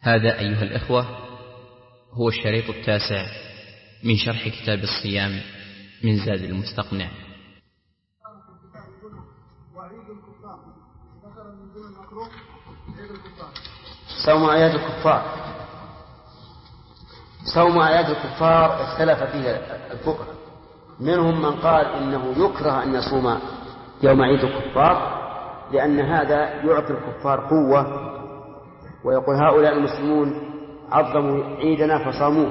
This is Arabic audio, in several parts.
هذا أيها الإخوة هو الشريط 9 من شرح كتاب الصيام من زاد المستقنع. صوم أعياد الكفار. صوم أعياد الكفار اختلف فيه الفقهاء، منهم من قال إنه يكره أن يصوم يوم عيد الكفار لأن هذا يعطي الكفار قوة، ويقول هؤلاء المسلمون عظموا عيدنا فصاموه،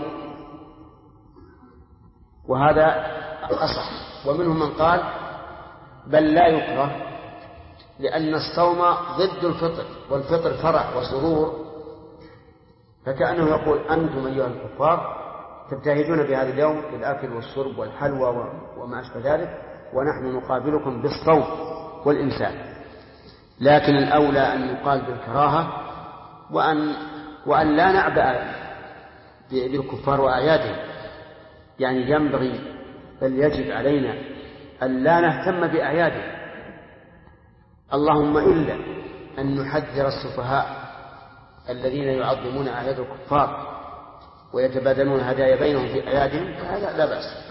وهذا أصح. ومنهم من قال بل لا يكره لأن الصوم ضد الفطر، والفطر فرح وسرور، فكأنه يقول أنتم أيها الكفار تبتهجون بهذا اليوم بالأكل والشرب والحلوى وما أشبه ذلك، ونحن نقابلكم بالصوم والإمساك. لكن الأولى أن يقال بالكراهة، وأن لا نعبأ بالكفار وأعيادهم، يعني ينبغي بل يجب علينا أن لا نهتم بأعيادهم، اللهم إلا أن نحذر السفهاء الذين يعظمون أعياد الكفار ويتبادلون هدايا بينهم في أعيادهم، فهذا لا بأس.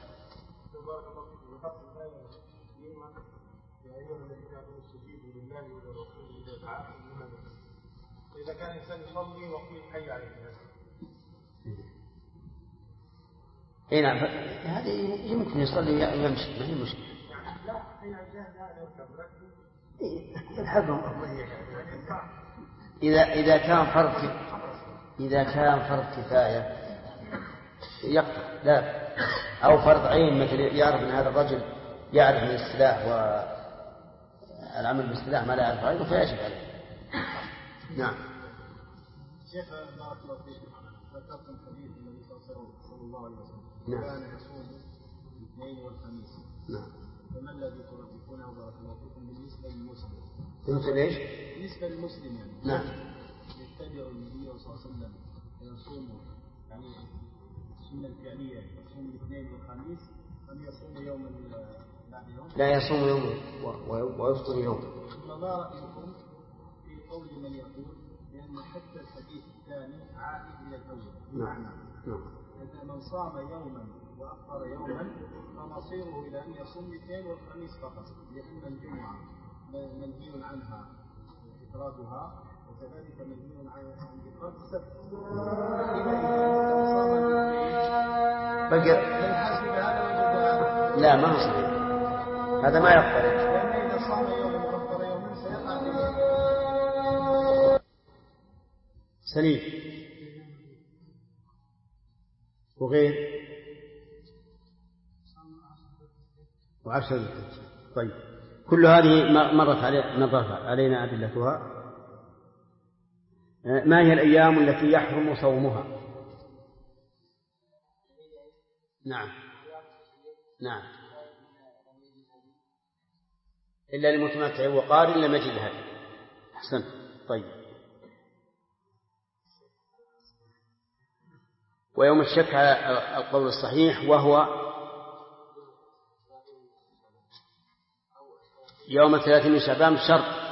إذا كان الإنسان يصلي وقيل حي على الناس. إيه نعم، هذا يمكن يصلي يمشي، ما هي مشكلة. لا حي على الناس لا يركب يلحقهم. إذا كان فرض كفاية يقطع، لا، أو فرض عين، مثل يعرف أن هذا الرجل يعرف من السلاح والعمل بالسلاح ما لا يعرف غيره فيجب عليه. نعم. شيخ بارك الله فيك، ذكرتم حديث النبي صلى الله عليه وسلم كان يصوم الاثنين والخميس. نعم. فما الذي ترتبونه بارك الله فيكم بالنسبة للمسلم؟ بالنسبة لإيش؟ بالنسبة للمسلم يعني. نعم. يتبع النبي صلى الله عليه وسلم يصوم يعني السنة الفعلية يصوم الاثنين والخميس، أم يصوم يوما بعد يوم؟ لا، يصوم يوم ويفطر يوم. ما رأيكم في قول من يقول لأن حتى الحديث الثاني عائد إلى الأول؟ نعم. إذا من صام يوما وأفطر يوما فمصيره إلى أن يصوم الاثنين والخميس فقط، لأن الجمعة منهي عنها إفرادها، وكذلك منهي عن إفراد السبت. لا، ما هو صحيح، هذا ما يقترب، لأن إذا صام يوما وأفطر يوما سيقع سليم وغير وعشر. طيب، كل هذه مرت علينا أدلتها. ما هي الأيام التي يحرم صومها؟ نعم إلا لمتمتع وقارن لم يجد هذا. أحسن. طيب، ويوم الشك على القول الصحيح وهو يوم 30 من شعبان بشرط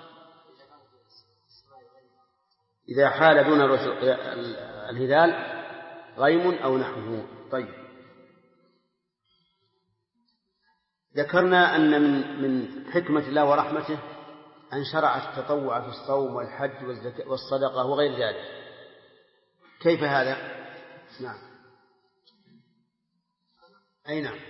إذا حال دون الهلال غيم أو نحوه. طيب، ذكرنا أن من حكمة الله ورحمته أن شرع التطوع في الصوم والحج والصدقة وغير ذلك. كيف هذا؟ نعم. أي نعم.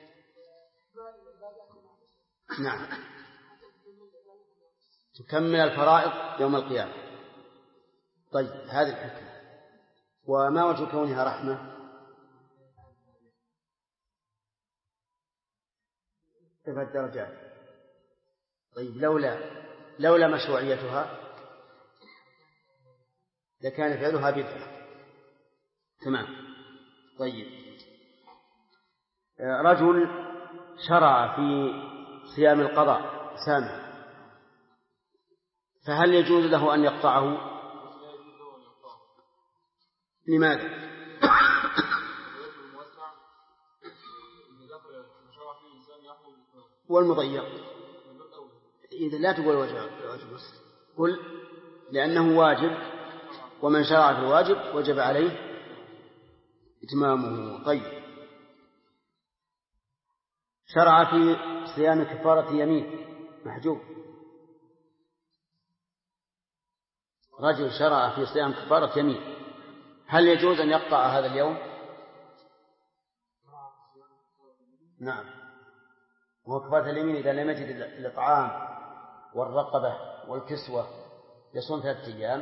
تكمل الفرائض يوم القيامة. طيب، هذه الحكمة. وما وجه كونها رحمة؟ ارتفع الدرجات. طيب، لولا مشروعيتها لكان فعلها بدعة. تمام. طيب، رجل شرع في صيام القضاء سامع، فهل يجوز له أن يقطعه؟ لماذا؟ والمضيق إذا لا تقول واجب، قل لأنه واجب ومن شرع في الواجب وجب عليه إتمامه. طيب، شرع في صيام كفارة يمين محجوب، رجل شرع في صيام كفارة يمين، هل يجوز أن يقطع هذا اليوم؟ نعم، وهو كفارة اليمين إذا لم يجد الإطعام والرقبة والكسوة يصوم 3 أيام.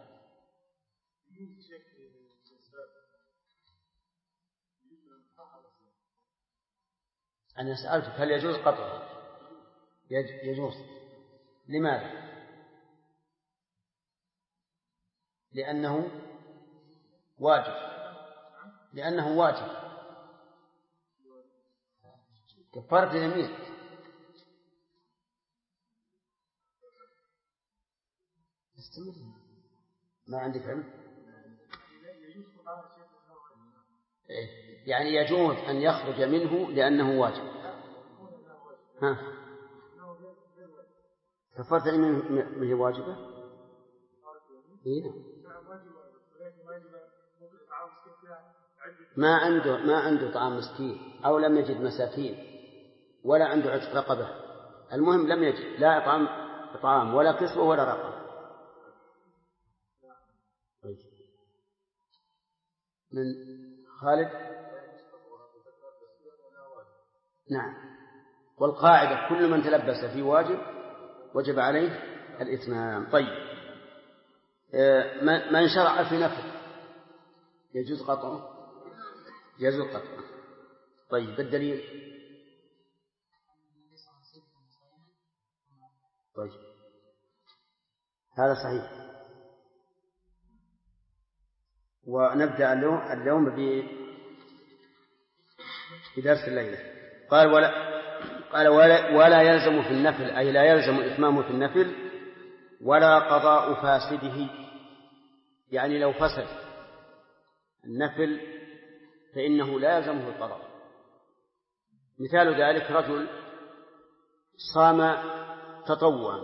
أنا سألتك هل يجوز قطعه؟ يجوز. لماذا؟ لأنه واجب كفارة اليمين. ما عندك علم؟ يعني يجوز أن يخرج منه لأنه واجب. كفارة اليمين هي واجبة؟ ما عنده طعام مسكين، أو لم يجد مساكين، ولا عنده عتق رقبة، المهم لم يجد لا إطعام ولا كسوة ولا رقبة. من خالد؟ نعم، والقاعدة كل من تلبس في واجب وجب عليه الإتمام. طيب، من شرع في نفل يجوز قطعه؟ يجوز قطعه. طيب، بالدليل؟ طيب، هذا صحيح. ونبدأ اليوم بدرس الليلة. قال ولا يلزم في النفل، أي لا يلزم إتمامه في النفل، ولا قضاء فاسده، يعني لو فسد النفل فإنه لا يلزمه القضاء. مثال ذلك رجل صام تطوعا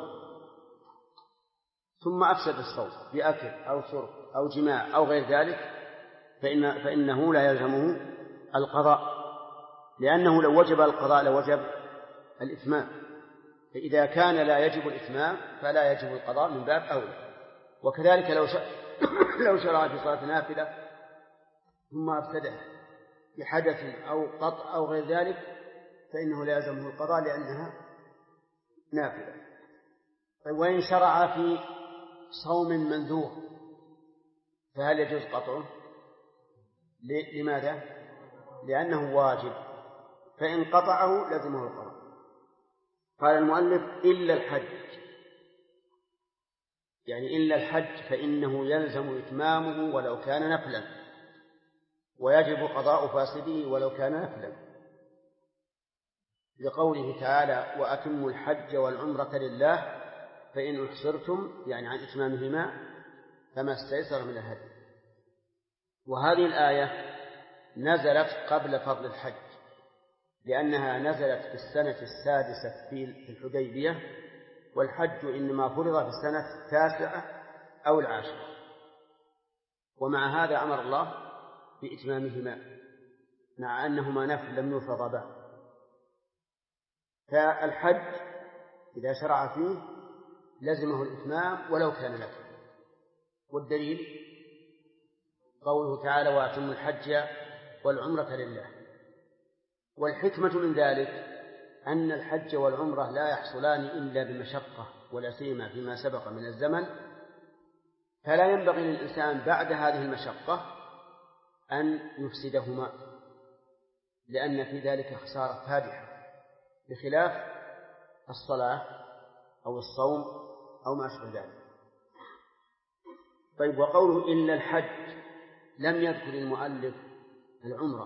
ثم أفسد الصوم بأكل أو شرب أو جماع أو غير ذلك، فإنه لا يلزمه القضاء، لأنه لو وجب القضاء لوجب الإتمام، فإذا كان لا يجب الإتمام فلا يجب القضاء من باب أولى. وكذلك لو شرع في صلاة نافلة ثم أفسدها بحدث أو قطع أو غير ذلك فإنه لا يلزمه القضاء لأنها نافلة. وإن شرع في صوم منذور فهل يجوز قطعه؟ لماذا؟ لأنه واجب، فإن قطعه لزمه القضاء. قال المؤلف إلا الحج، يعني إلا الحج فإنه يلزم إتمامه ولو كان نفلا، ويجب قضاء فاسده ولو كان نفلا، لقوله تعالى وأتموا الحج والعمرة لله فإن أحصرتم، يعني عن إتمامهما فما استيسر من الهدي. وهذه الآية نزلت قبل فضل الحج، لأنها نزلت في السنة 6 في الحديبية، والحج إنما فرض في السنة 9 أو 10، ومع هذا أمر الله بإتمامهما مع أنهما نفل لم يفرض بعد. فالحج إذا شرع فيه لزمه الإتمام ولو كان نفل. والدليل قوله تعالى وأتموا الحج والعمرة لله. والحكمة من ذلك أن الحج والعمرة لا يحصلان إلا بمشقة، ولا سيما فيما سبق من الزمن، فلا ينبغي للإنسان بعد هذه المشقة أن يفسدهما، لأن في ذلك خسارة فادحة، بخلاف الصلاة أو الصوم أو ما أشبه ذلك. طيب، وقوله إلا الحج لم يذكر المؤلف العمرة،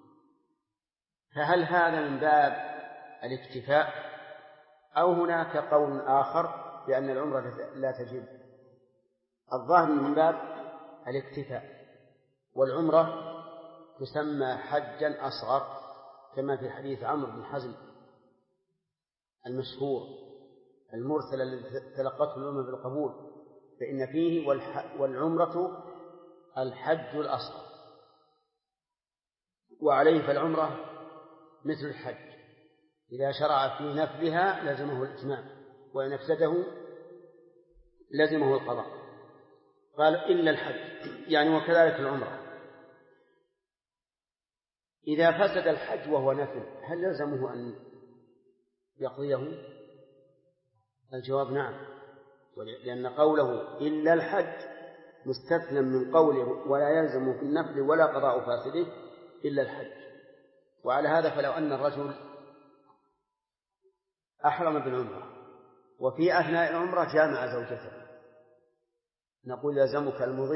فهل هذا من باب الاكتفاء أو هناك قول آخر بأن العمرة لا تجب؟ الظاهر من باب الاكتفاء، والعمرة تسمى حجا أصغر كما في حديث عمرو بن حزم المشهور المرسل الذي تلقته الأمة بالقبول فإن فيه والعمرة الحج الأصغر، وعليه فالعمرة مثل الحج، إذا شرع في نفلها لزمه الإتمام، وإن أفسده لزمه القضاء. قال إلا الحج، يعني وكذلك العمرة. إذا فسد الحج وهو نفل هل يلزمه أن يقضيه؟ الجواب نعم، لأن قوله إلا الحج مستثنى من قوله ولا يلزم في النفل ولا قضاء فاسده إلا الحج. وعلى هذا فلو أن الرجل أحرم بالعمرة وفي أثناء العمرة جامع زوجته، نقول يلزمك المضي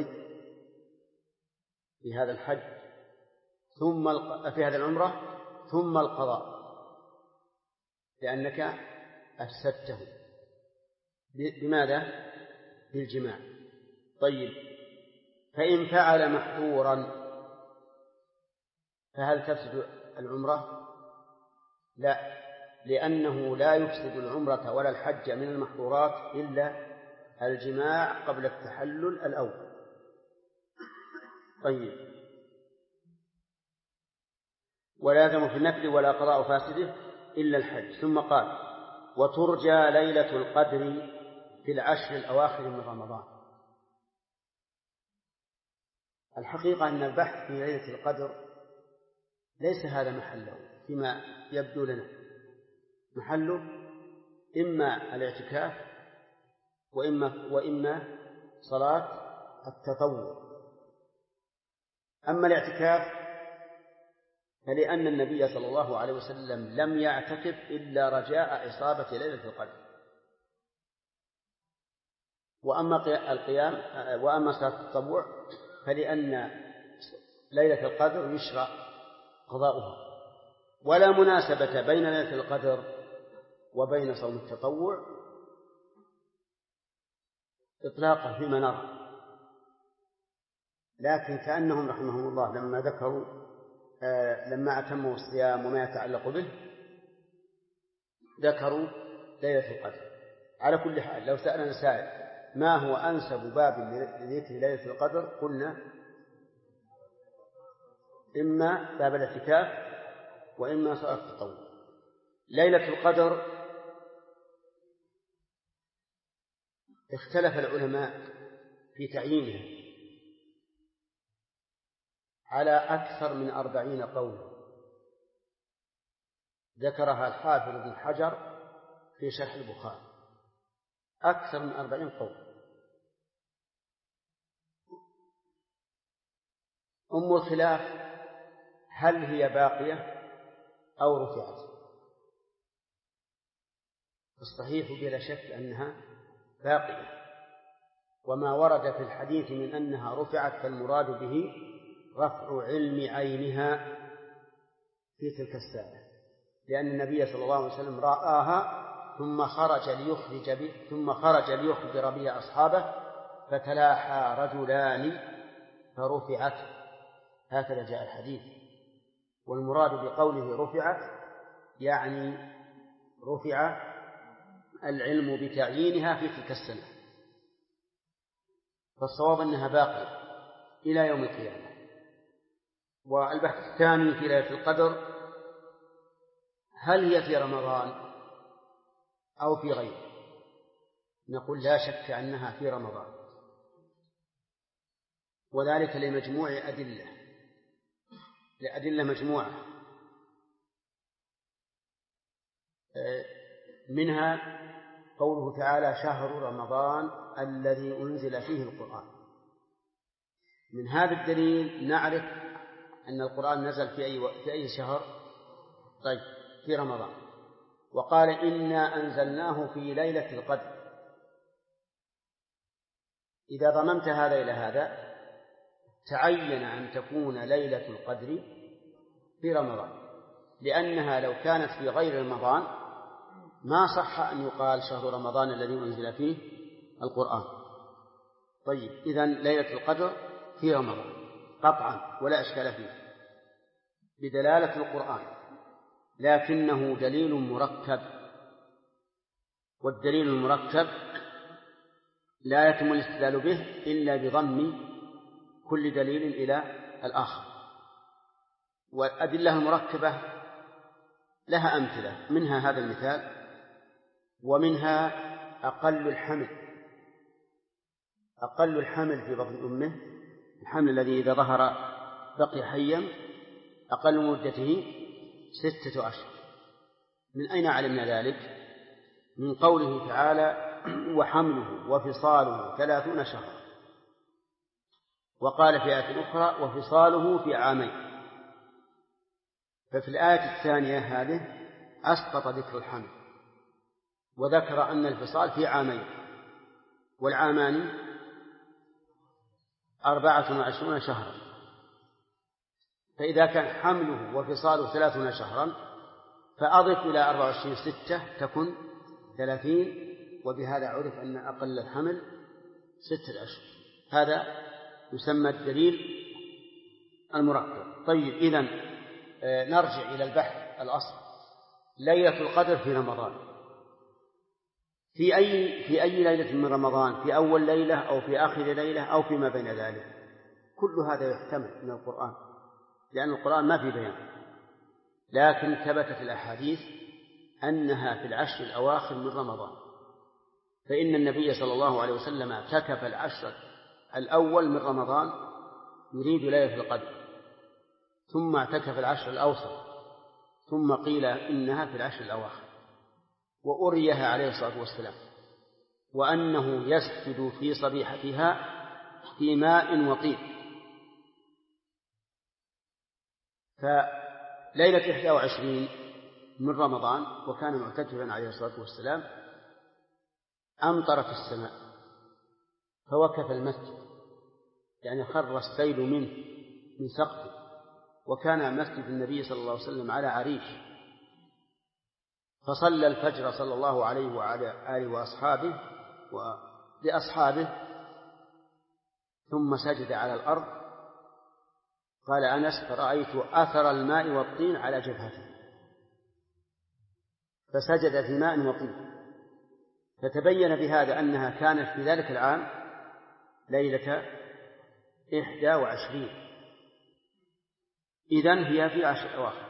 في هذا الحج في هذه العمرة ثم القضاء، لأنك أفسدته بماذا؟ بالجماع. طيب، فإن فعل محظورا فهل تفسد العمرة؟ لا، لأنه لا يفسد العمرة ولا الحج من المحظورات إلا الجماع قبل التحلل الأول. طيب، ولا يلزم في النفل ولا قضاء فاسده إلا الحج. ثم قال وترجى ليلة القدر في العشر الأواخر من رمضان. الحقيقة أن البحث في ليلة القدر ليس هذا محله فيما يبدو لنا، محله إما الاعتكاف وإما صلاة التطوع. أما الاعتكاف فلأن النبي صلى الله عليه وسلم لم يعتكف إلا رجاء إصابة ليلة القدر. وأما صلاة التطوع فلأن ليلة القدر يشرع قضاؤها، ولا مناسبة بين ليلة القدر وبين صوم التطوع إطلاقا فيما نرى. لكن كأنهم رحمهم الله لما أتموا الصيام وما يتعلق به ذكروا ليلة القدر. على كل حال لو سألنا سائل ما هو أنسب باب لذكر ليلة القدر قلنا إما باب الاعتكاف وإما صلاة التطوع. ليلة القدر اختلف العلماء في تعيينها على أكثر من 40 قولا، ذكرها الحافظ ابن حجر في شرح البخاري، أكثر من 40 قول. الخلاف هل هي باقية أو رفعت؟ الصحيح بلا شك أنها باقية، وما ورد في الحديث من أنها رفعت فالمراد به رفع علم عينها في تلك الساعة، لأن النبي صلى الله عليه وسلم رآها ثم خرج ليخبر بها أصحابه فتلاحى رجلان فرفعت، هكذا جاء الحديث. والمراد بقوله رفعت يعني رفع العلم بتعيينها في تلك السنة، فالصواب أنها باقية إلى يوم القيامة. والبحث الثاني في ليلة القدر هل هي في رمضان أو في غيره؟ نقول لا شك أنها في رمضان، وذلك لمجموع لأدلة مجموعة، منها قوله تعالى شهر رمضان الذي أنزل فيه القرآن. من هذا الدليل نعرف أن القرآن نزل في أي شهر؟ طيب، في رمضان. وقال إنا أنزلناه في ليلة القدر. إذا ضممت هذا إلى هذا تعين أن تكون ليلة القدر في رمضان، لأنها لو كانت في غير رمضان ما صح أن يقال شهر رمضان الذي أنزل فيه القرآن. طيب، إذن ليلة القدر في رمضان قطعا ولا إشكال فيه بدلالة القرآن، لكنه دليل مركب، والدليل المركب لا يتم الاستدلال به إلا بضم كل دليل إلى الآخر. والأدلة المركبة لها أمثلة، منها هذا المثال، ومنها أقل الحمل في بطن أمه، الحمل الذي إذا ظهر بقي حيا أقل مدته 6 أشهر. من أين علمنا ذلك؟ من قوله تعالى: وحمله وفصاله 30 شهرا. وقال في آية أخرى: وفصاله في عامين. ففي الآية الثانية هذه أسقط ذكر الحمل وذكر أن الفصال في عامين، والعامان 24 شهرا. فإذا كان حمله وفصاله 30 شهرا فأضف إلى 24 6 تكن 30، وبهذا عرف أن أقل الحمل 6 أشهر. هذا يسمى الدليل المركب. طيب، إذن نرجع إلى البحث الأصل. ليلة القدر في رمضان في أي ليلة من رمضان؟ في أول ليلة أو في آخر ليلة أو فيما بين ذلك؟ كل هذا يحتمل من القرآن، لأن القرآن ما في بيان، لكن ثبتت الأحاديث أنها في العشر الأواخر من رمضان. فإن النبي صلى الله عليه وسلم اعتكف العشر الأول من رمضان يريد ليلة القدر، ثم اعتكف العشر الأوسط، ثم قيل إنها في العشر الأواخر، وأريها عليه الصلاة والسلام، وأنه يسجد في صبيحتها في ماء وطين. فليلة 21 من رمضان وكان معتكفا عليه الصلاة والسلام أمطرت السماء فوكف المسجد، يعني خر السيل من سقفه، وكان مسجد النبي صلى الله عليه وسلم على عريش، فصلى الفجر صلى الله عليه وعلى آله وأصحابه ثم سجد على الأرض. قال أنس: فرأيت أثر الماء والطين على جبهته، فسجد في ماء وطين. فتبين بهذا أنها كانت في ذلك العام ليلة 21، إذن هي في 10 أواخر.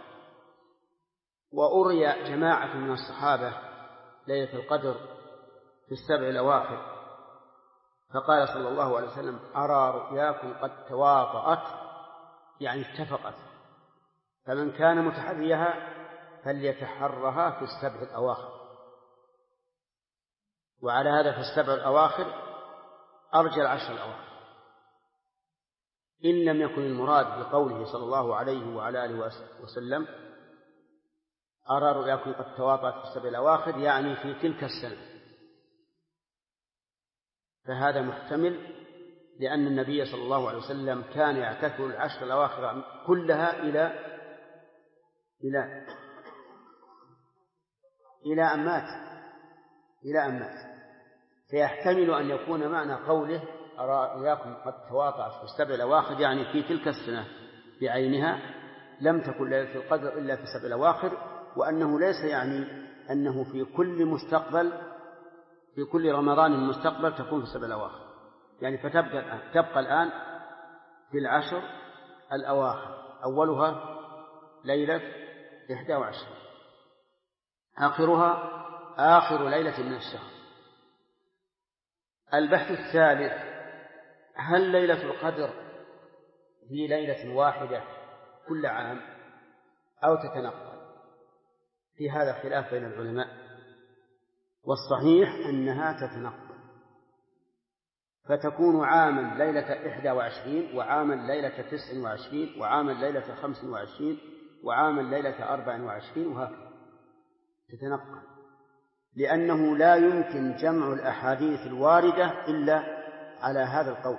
وأري جماعة من الصحابة ليلة القدر في 7 الأواخر، فقال صلى الله عليه وسلم: أرى رؤياكم قد تواطأت، يعني اتفقت، فمن كان متحريها فليتحرها في 7 الأواخر. وعلى هذا في 7 الأواخر أرجى 10 الأواخر، إن لم يكن المراد بقوله صلى الله عليه وعلى آله وسلم: أرى رؤياكم قد تواطأت في 7 الأواخر، يعني في تلك السنة. فهذا محتمل، لأن النبي صلى الله عليه وسلم كان يعتكف 10 الأواخر كلها إلى أن مات. فيحتمل أن يكون معنى قوله: أرى رؤياكم قد تواطأت في 7 الأواخر، يعني في تلك السنة بعينها لم تكن ليلة القدر إلا في 7 الأواخر، وأنه ليس يعني أنه في كل رمضان مستقبل تكون في 7 الأواخر، يعني تبقى الآن في 10 الأواخر، أولها ليلة 21، آخرها آخر ليلة من الشهر. البحث الثالث: هل ليلة القدر هي ليلة واحدة كل عام أو تتنقل؟ في هذا خلاف بين العلماء، والصحيح أنها تتنقل، فتكون عاما ليلة 21، وعاما ليلة 29، وعاما ليلة 25، وعاما ليلة 24، وهكذا تتنقل، لأنه لا يمكن جمع الأحاديث الواردة إلا على هذا القول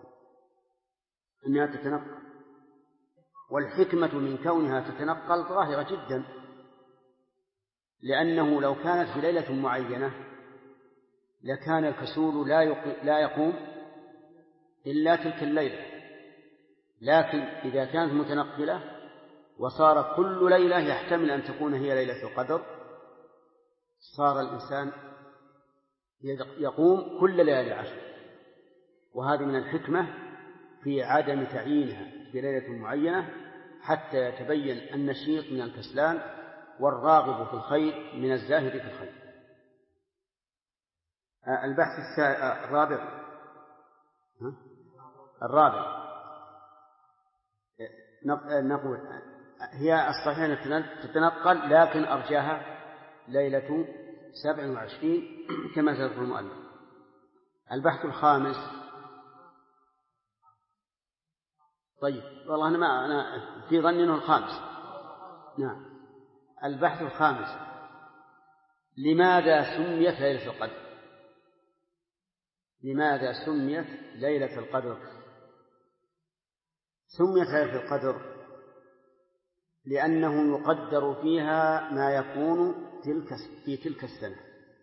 أنها تتنقل. والحكمة من كونها تتنقل ظاهرة جدا، لأنه لو كانت في ليلة معينة لكان الكسول لا يقوم إلا تلك الليلة، لكن إذا كانت متنقلة وصار كل ليلة يحتمل أن تكون هي ليلة القدر، صار الإنسان يقوم كل ليالي العشر، وهذه من الحكمة في عدم تعيينها في ليلة معينة حتى يتبين النشيط من الكسلان والراغب في الخير من الزاهد في الخير. البحث الرابع نقول هي الصحيح أن تتنقل، لكن أرجاها ليلة 27 كما سيذكر المؤلف. البحث الخامس، طيب والله أنا في ظني أنه الخامس. نعم، البحث الخامس: لماذا سميت ليلة القدر؟ لماذا سميت ليلة القدر؟ سميت ليلة القدر لأنه يقدر فيها ما يكون في تلك السنة،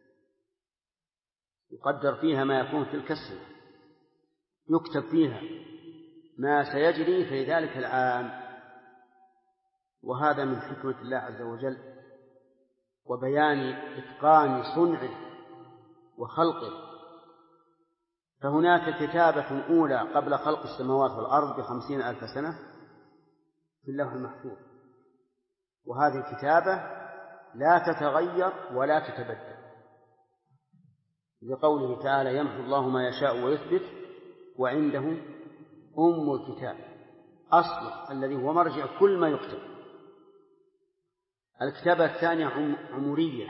يقدر فيها ما يكون في تلك السنة، يكتب فيها ما سيجري في ذلك العام، وهذا من حكمة الله عز وجل وبيان إتقان صنعه وخلقه. فهناك كتابة أولى قبل خلق السماوات والأرض ب50,000 سنة في اللوح المحفوظ، وهذه الكتابة لا تتغير ولا تتبدل، لقوله تعالى: يمحو الله ما يشاء ويثبت وعنده أم الكتاب، أصل الذي هو مرجع كل ما يكتب. الكتابة الثانية عمرية،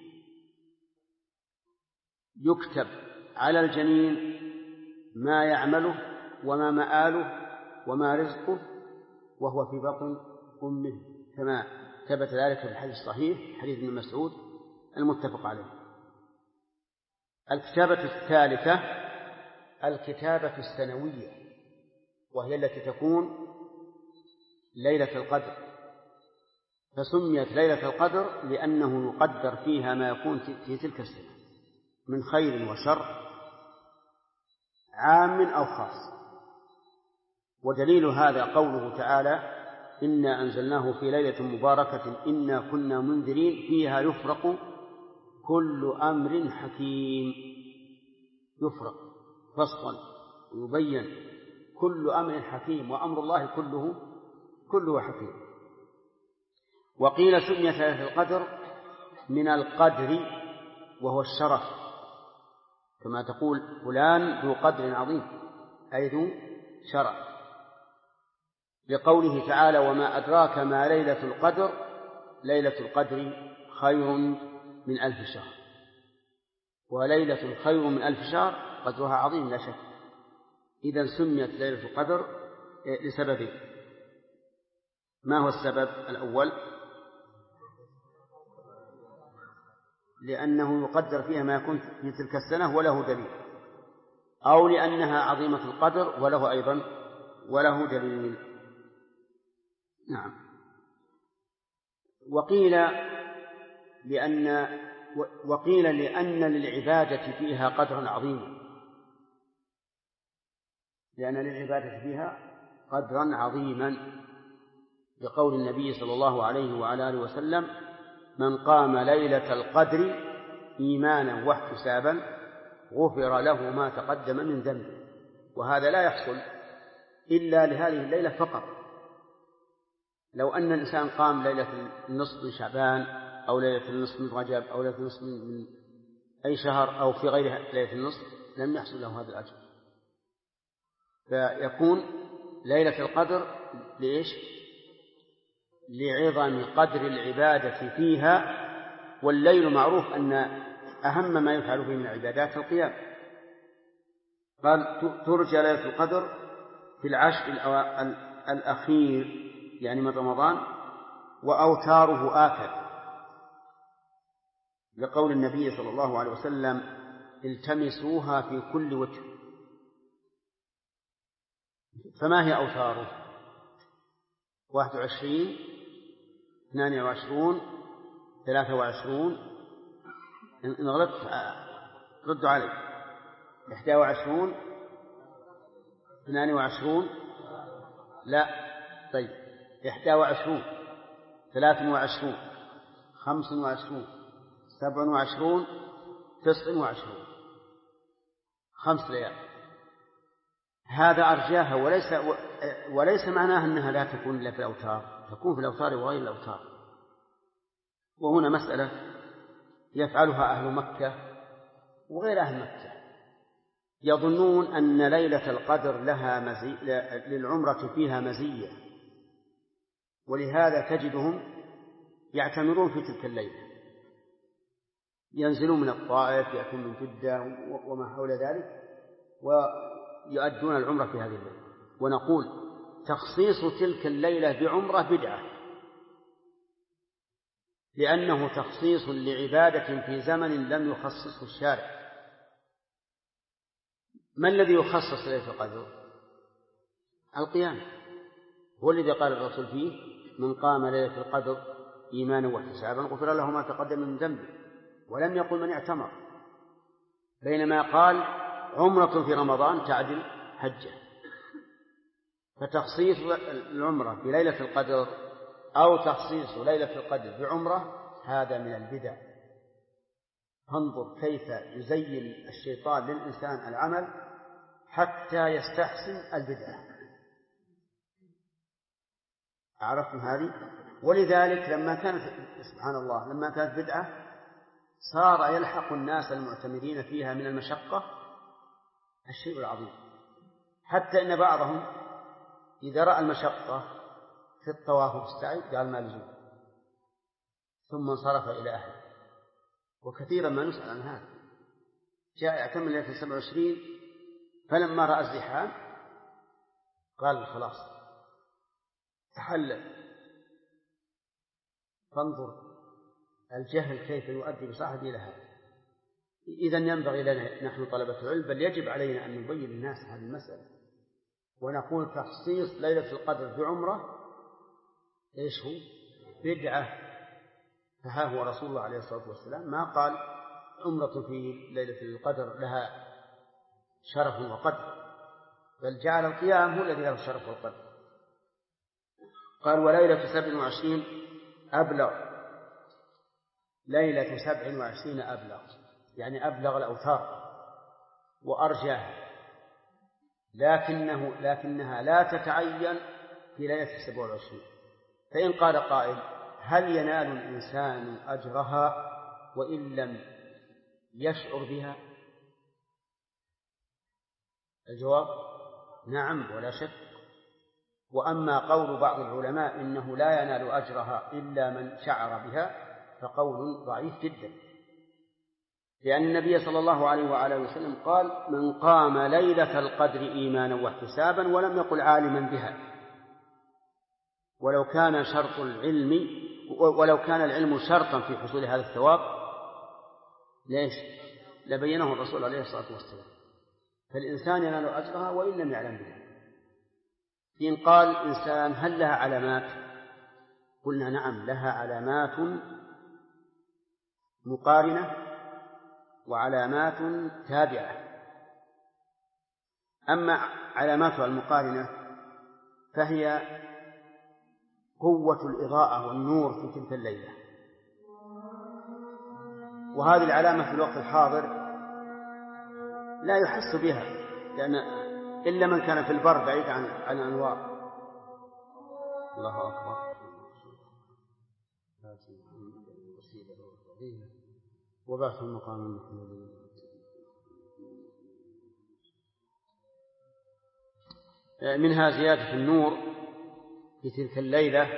يكتب على الجنين ما يعمله وما مآله وما رزقه وهو في بطن أمه، كما ثبت ذلك في الحديث الصحيح حديث ابن مسعود المتفق عليه. الكتابة الثالثة الكتابة السنوية، وهي التي تكون ليلة القدر، فسميت ليلة القدر لأنه يقدر فيها ما يكون في تلك السنة من خير وشر عام أو خاص. ودليل هذا قوله تعالى: إنا أنزلناه في ليلة مباركة إنا كنا منذرين فيها يفرق كل أمر حكيم. يفرق فصلا ويبين كل أمر حكيم، وأمر الله كله حكيم. وقيل سميت ليلة القدر من القدر وهو الشرف، كما تقول فلان ذو قدر عظيم، أي ذو شرف، لقوله تعالى: وما أدراك ما ليلة القدر، ليلة القدر خير من 1000 شهر. وليلة خير من 1000 شهر قدرها عظيم لا شك. إذن سميت ليلة القدر لسببين. ما هو السبب الأول؟ لأنه يقدر فيها ما يكون في تلك السنة وله دليل، أو لأنها عظيمة القدر وله دليل. نعم. وقيل لأن للعبادة فيها قدرا عظيما، لأن للعبادة فيها قدرا عظيما، لقول النبي صلى الله عليه وعلى آله وسلم: من قام ليلة القدر إيمانا واحتسابا غفر له ما تقدم من ذنبه. وهذا لا يحصل إلا لهذه الليلة فقط. لو أن الإنسان قام ليلة النصف من شعبان أو ليلة النصف من رجب أو ليلة النصف من أي شهر أو في غير ليلة النصف لم يحصل له هذا الأجر. فيكون ليلة القدر لإيش؟ لعظم قدر العبادة فيها. والليل معروف أن أهم ما يفعل فيه من العبادات القيام. قال: ترجى ليلة القدر في العشر الأخير يعني من رمضان، وأوتاره آكد، لقول النبي صلى الله عليه وسلم: التمسوها في كل وجه. فما هي أوتاره؟ 21 22 23 إن غلطت ردوا علي. 21 22 لا طيب 21 23 25 27 29 5 ليال. هذا أرجاها، وليس معناها أنها لا تكون إلا في الأوتار، تكون في الأوتار وغير الأوتار. وهنا مسألة يفعلها أهل مكة وغير أهل مكة، يظنون أن ليلة القدر للعمرة فيها مزية، ولهذا تجدهم يعتمرون في تلك الليلة، ينزلون من الطائف، يأتون من جدة وما حول ذلك، ويؤدون العمرة في هذه الليلة. ونقول تخصيص تلك الليلة بعمرة بدعة، لأنه تخصيص لعبادة في زمن لم يخصصه الشارع. ما الذي يخصص ليلة القدر؟ القيام، هو الذي قال الرسول فيه: من قام ليلة القدر إيمانا واحتسابا غفر له ما تقدم من ذنبه، ولم يقل من اعتمر، بينما قال عمرة في رمضان تعدل حجة. فتخصيص العمرة بليلة القدر أو تخصيص ليلة القدر بعمرة هذا من البدع. فانظر كيف يزين الشيطان للإنسان العمل حتى يستحسن البدعة. عرفتم هذه؟ ولذلك لما كانت سبحان الله لما كانت بدعة صار يلحق الناس المعتمرين فيها من المشقة الشيء العظيم، حتى إن بعضهم إذا رأى المشقة في الطواف والسعي قال ما لزوم، ثم انصرف إلى أهله. وكثيرا ما نسأل عن هذا، جاء يعتمر ليلة 27 فلما رأى الزحام قال خلاص تحلل. فانظر الجهل كيف يؤدي بصاحبه إلى هذا. إذن ينبغي لنا نحن طلبة العلم، بل يجب علينا أن نبين للناس هذه المسألة، ونقول تخصيص ليلة القدر بعمرة إيش هو؟ بدعة. فها هو رسول الله عليه الصلاة والسلام ما قال عمرة في ليلة القدر لها شرف وقدر، بل جعل القيام هو الذي له الشرف والقدر. قال وليلة 27 أبلغ، ليلة 27 أبلغ يعني أبلغ الأوتار وأرجاها، لكنها لا تتعين في ليلة 27. فإن قال قائل هل ينال الإنسان أجرها وإن لم يشعر بها؟ الجواب نعم ولا شك. وأما قول بعض العلماء إنه لا ينال أجرها إلا من شعر بها فقول ضعيف جدا، لأن النبي صلى الله عليه وآله وسلم قال من قام ليلة القدر إيمانا واحتسابا، ولم يقل عالما بها. ولو كان العلم شرطا في حصول هذا الثواب ليش لبينه الرسول عليه الصلاة والسلام. فالإنسان ينال أجرها وإن لم يعلم بها. إن قال الإنسان هل لها علامات؟ قلنا نعم لها علامات مقارنة وعلامات تابعة. أما علاماتها المقارنة فهي قوة الإضاءة والنور في تلك الليلة، وهذه العلامة في الوقت الحاضر لا يحس بها، لأن إلا من كان في البر بعيد عن أنوار. الله أكبر. وبعث المقام المحمود. منها زيادة النور في تلك الليلة،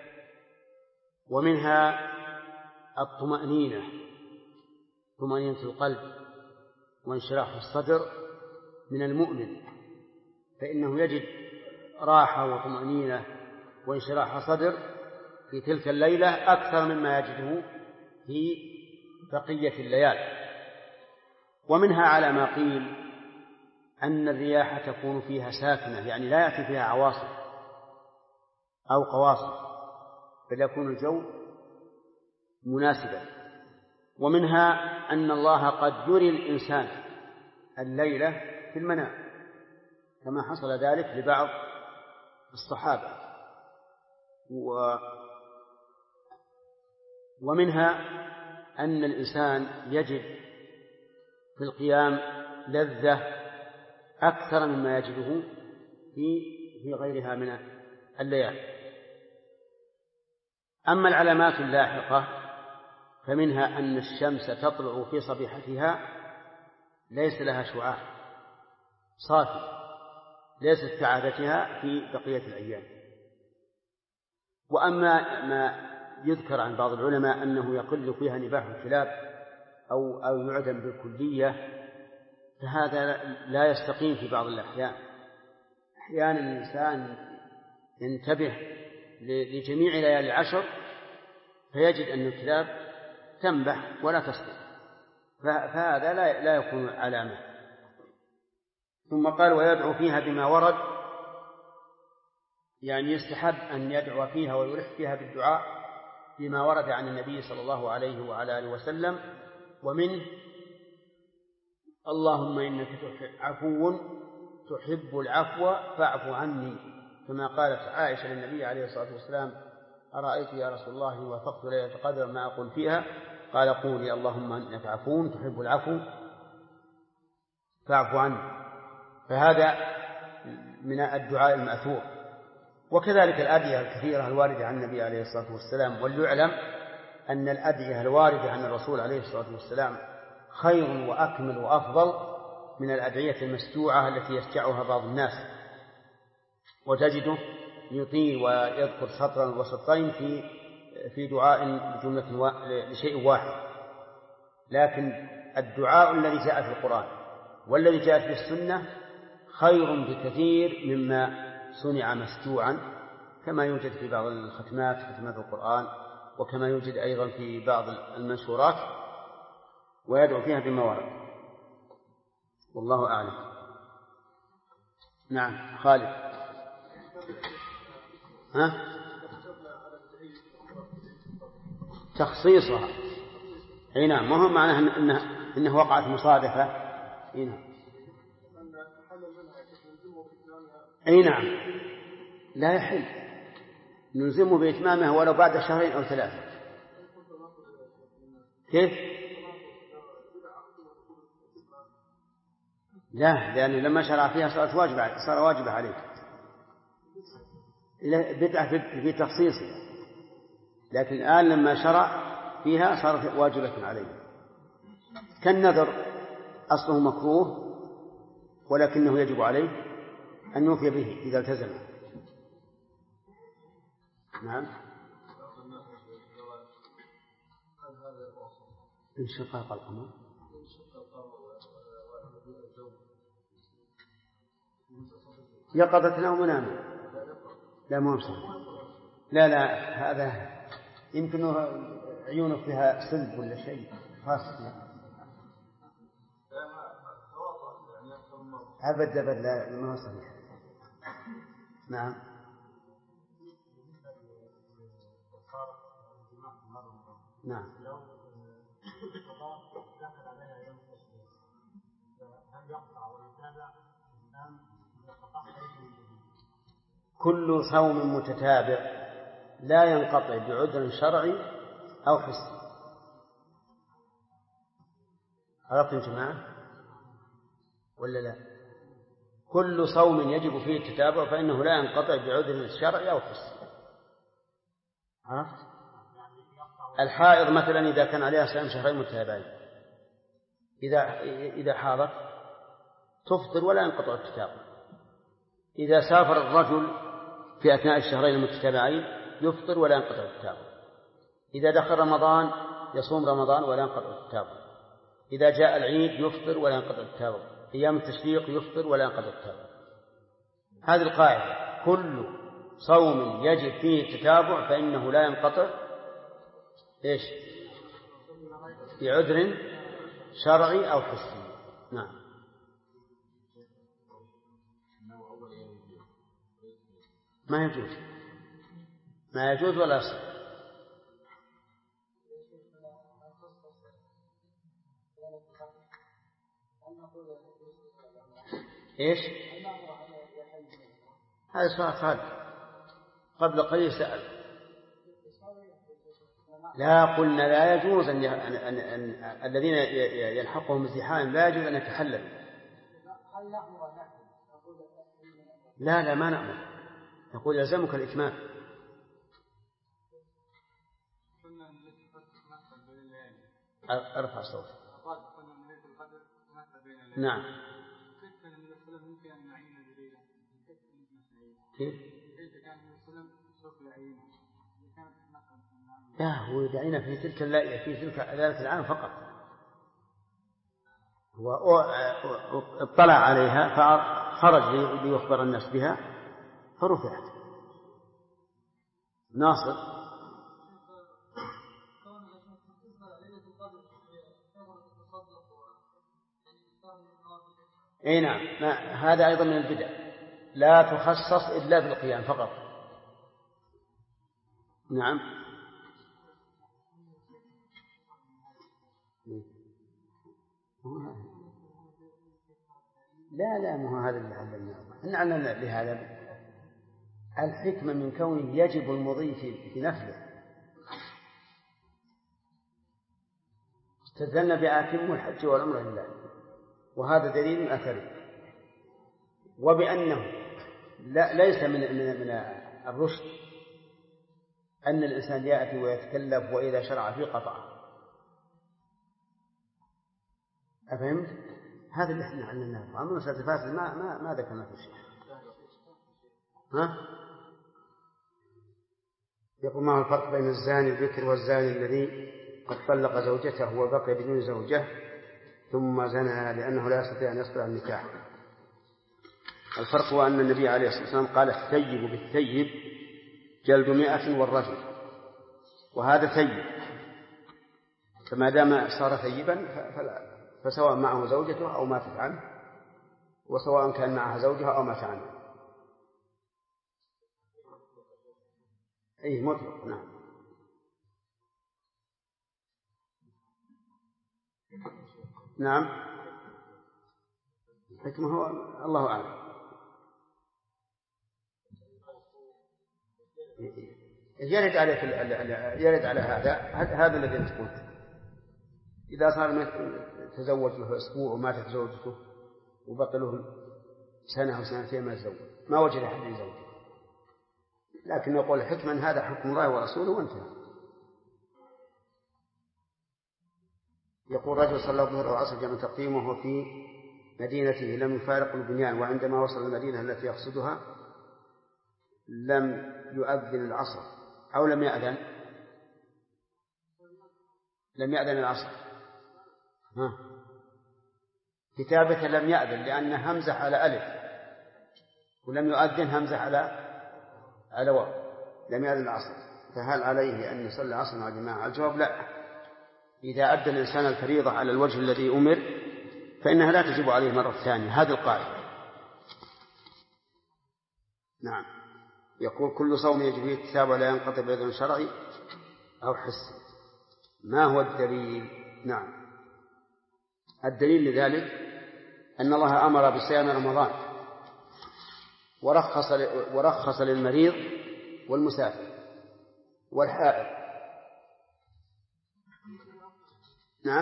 ومنها الطمأنينة، طمأنينة القلب وانشراح الصدر من المؤمن، فإنه يجد راحة وطمأنينة وانشراح صدر في تلك الليلة أكثر مما يجده في بقية الليال. ومنها على ما قيل أن الرياح تكون فيها ساكنة، يعني لا يأتي فيها عواصف أو قواصف، بل يكون الجو مناسبا. ومنها أن الله قد يري الإنسان الليلة في المنام، كما حصل ذلك لبعض الصحابة. ومنها أن الإنسان يجد في القيام لذة أكثر مما يجده في غيرها من الليالي. أما العلامات اللاحقة فمنها أن الشمس تطلع في صبيحتها ليس لها شعاع صافي، ليست كعادتها في بقية الأيام. وأما ما يذكر عن بعض العلماء أنه يقل فيها نباح الكلاب أو يعدم بالكلية، فهذا لا يستقيم في بعض الأحيان. أحيانا الإنسان ينتبه لجميع ليالي العشر فيجد أن الكلاب تنبح ولا تسقط، فهذا لا يكون علامة. ثم قال ويدعو فيها بما ورد، يعني يستحب أن يدعو فيها ويلح فيها بالدعاء بما ورد عن النبي صلى الله عليه وعلى آله وسلم، ومنه اللهم إنك عفو تحب العفو فاعف عني، كما قالت عائشة للنبي عليه الصلاة والسلام أرأيت يا رسول الله وافقت ليلة القدر ما أقول فيها؟ قال قولي اللهم إنك عفو تحب العفو فاعف عني. فهذا من الدعاء المأثور. وكذلك الأدعية الكثيرة الواردة عن النبي عليه الصلاة والسلام. وليعلم أن الأدعية الواردة عن الرسول عليه الصلاة والسلام خير وأكمل وأفضل من الأدعية المسجوعة التي يسجعها بعض الناس، وتجده يطيل ويذكر سطرا وسطرين في دعاء بجملة لشيء واحد. لكن الدعاء الذي جاء في القرآن والذي جاء في السنة خير بكثير مما صنع مسجوعا، كما يوجد في بعض الختمات ختمات القرآن، وكما يوجد أيضا في بعض المنشورات، ويدعو فيها بما ورد. والله أعلم. نعم خالد. ها؟ تخصيصها. اي نعم، ما هو معناه انه وقعت مصادفة. اي نعم. اي نعم، لا يحل نلزمه بإتمامه ولو بعد 2 أو 3. كيف؟ لا، لأنه لما شرع فيها صار واجبة عليه. بدعة في تخصيصه، لكن الآن لما شرع فيها صارت واجبة عليه. كالنذر أصله مكروه ولكنه يجب عليه أن يوفي به إذا التزم. نعم. انشقاق القمر يقظة أو مناما؟ لا مو صحيح. لا هذا يمكن عيونه فيها سلب ولا شيء خاص. أبدا لا ما هو صحيح. نعم. نعم. كل صوم متتابع لا ينقطع بعذر شرعي أو حسي. عرفتم يا جماعة ولا لا؟ كل صوم يجب فيه التتابع فإنه لا ينقطع بعذر شرعي أو حسي. عرفت؟ الحائض مثلا إذا كان عليها صيام 2 متتابعين، إذا حاضت تفطر ولا ينقطع التتابع. إذا سافر الرجل في أثناء 2 المتتابعين يفطر ولا ينقطع التتابع. إذا دخل رمضان يصوم رمضان ولا ينقطع التتابع. إذا جاء العيد يفطر ولا ينقطع التتابع. أيام التشريق يفطر ولا ينقطع التتابع. هذه القاعدة، كل صوم يجب فيه التتابع فإنه لا ينقطع إيش؟ بعذر شرعي أو حسي. نعم. ما يجوز ولا يصح. إيش؟ هذا سؤال خالد قبل قليل سأل. لا قلنا لا يجوز أن الذين يلحقهم الزحام لا يجوز أن يتحلل. لا ما نأمر، نقول يلزمك الإتمام. ارفع صوتك. نعم. كيف؟ لا هو يدعينا في تلك ذلك العام فقط، واطلع عليها فخرج ليخبر الناس بها فرفعت. ناصر. اي نعم، هذا ايضا من البدع، لا تخصص الا بالقيام فقط. نعم. لا مو هذا اللي علمنا لهذا الحكمة من كونه يجب المضي في نفله. استدلنا بأتم الحج والعمرة لله، وهذا دليل أثري، وبأنه ليس من الرشد أن الإنسان يأتي ويتكلف وإذا شرع في قطعه. أفهمت؟ هذا اللي احنا علمناه. عمرنا مسألة الفاسد ما ذكرنا في شيء. ها؟ يقول ما هو الفرق بين الزاني البكر والزاني الذي قد طلق زوجته وبقي بدون زوجة ثم زنى لأنه لا يستطيع أن يصبر على النكاح؟ الفرق هو أن النبي عليه الصلاة والسلام قال الثيب بالثيب جلد 100 والرجل، وهذا ثيب، فما دام صار ثيبا فسواء معه زوجته أو ماتت عنه، وسواء كان معها زوجها أو مات عنه. أي مطلق. نعم. نعم. الحكمة هو الله أعلم. يرد على هذا الذي أنت قلت. إذا صار تزوج له أسبوع وماتت زوجته وبقي له سنة أو سنتين ما تزوج، ما وجد أحد يزوجه، لكن نقول حكما هذا حكم الله ورسوله وانتهى. يقول رجل صلى الظهر والعصر جمع تقديم وهو في مدينته لم يفارق البنيان، وعندما وصل المدينة التي يقصدها لم يؤذن العصر أو لم يأذن العصر. كتابة لم يأذن لأن همزة على ألف، ولم يؤذن همزة على واو، لم يأذن العصر. فهل عليه أن يصلي العصر مع جماعة؟ الجواب لا. إذا أدى الإنسان الفريضة على الوجه الذي أمر فإنها لا تجب عليه مرة ثانية، هذه القاعدة. نعم. يقول كل صوم يجب فيه التتابع لا ينقطع بإذن شرعي أو حسي، ما هو الدليل؟ نعم. الدليل لذلك أن الله أمر بصيام رمضان ورخص للمريض والمسافر والحائض. نعم.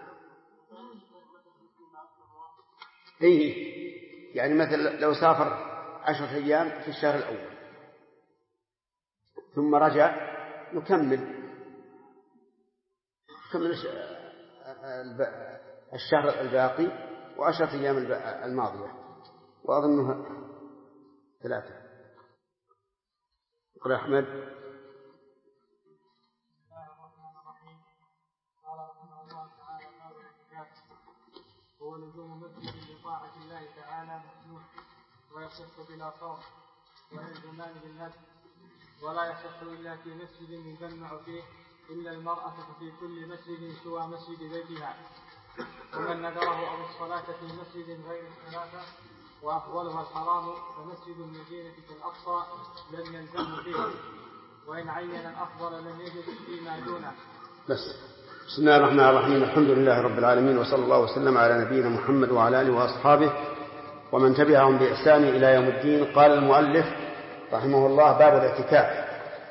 إيه، يعني مثل لو سافر 10 أيام في الشهر الأول ثم رجع يكمل الشهر الباقي و10 أيام الماضية، وأظنها 3. قل أحمد. هو لزوم مسجد لطاعة الله تعالى مسنون ويصح بلا صوم والالتزام بالنفس، ولا يصح إلا في مسجد يجمع فيه إلا المرأة ففي كل مسجد سوى مسجد بيتها، ومن نذره أو الصلاة في مسجد غير الثلاثة وأفضلها الحرام فمسجد المدينة كالأقصى لم يلزمه فيه، وإن عين الأفضل لم يجد فيما دونه. بسم الله الرحمن الرحيم. الحمد لله رب العالمين، وصلى الله وسلم على نبينا محمد وعلى آله وأصحابه ومن تبعهم بإحسان إلى يوم الدين. قال المؤلف رحمه الله: باب الاعتكاف.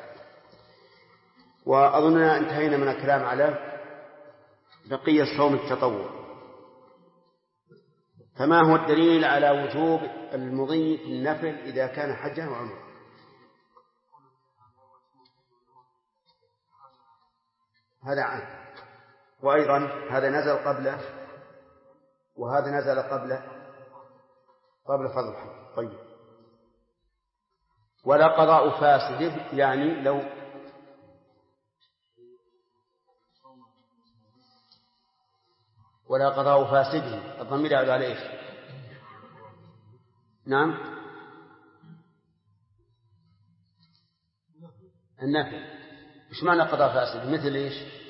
وأظننا انتهينا من الكلام على بقية صوم التطوع. فما هو الدليل على وجوب المضي في النفل إذا كان حجا وعمرة؟ هذا عام، وأيضا هذا نزل قبله وهذا نزل قبل فرض الحج. طيب، ولا قضاء فاسد، يعني لو ولا قضاء فاسده، الضمير يعود على ايش؟ نعم، النفي. ايش معنى قضاء فاسد؟ مثل ايش؟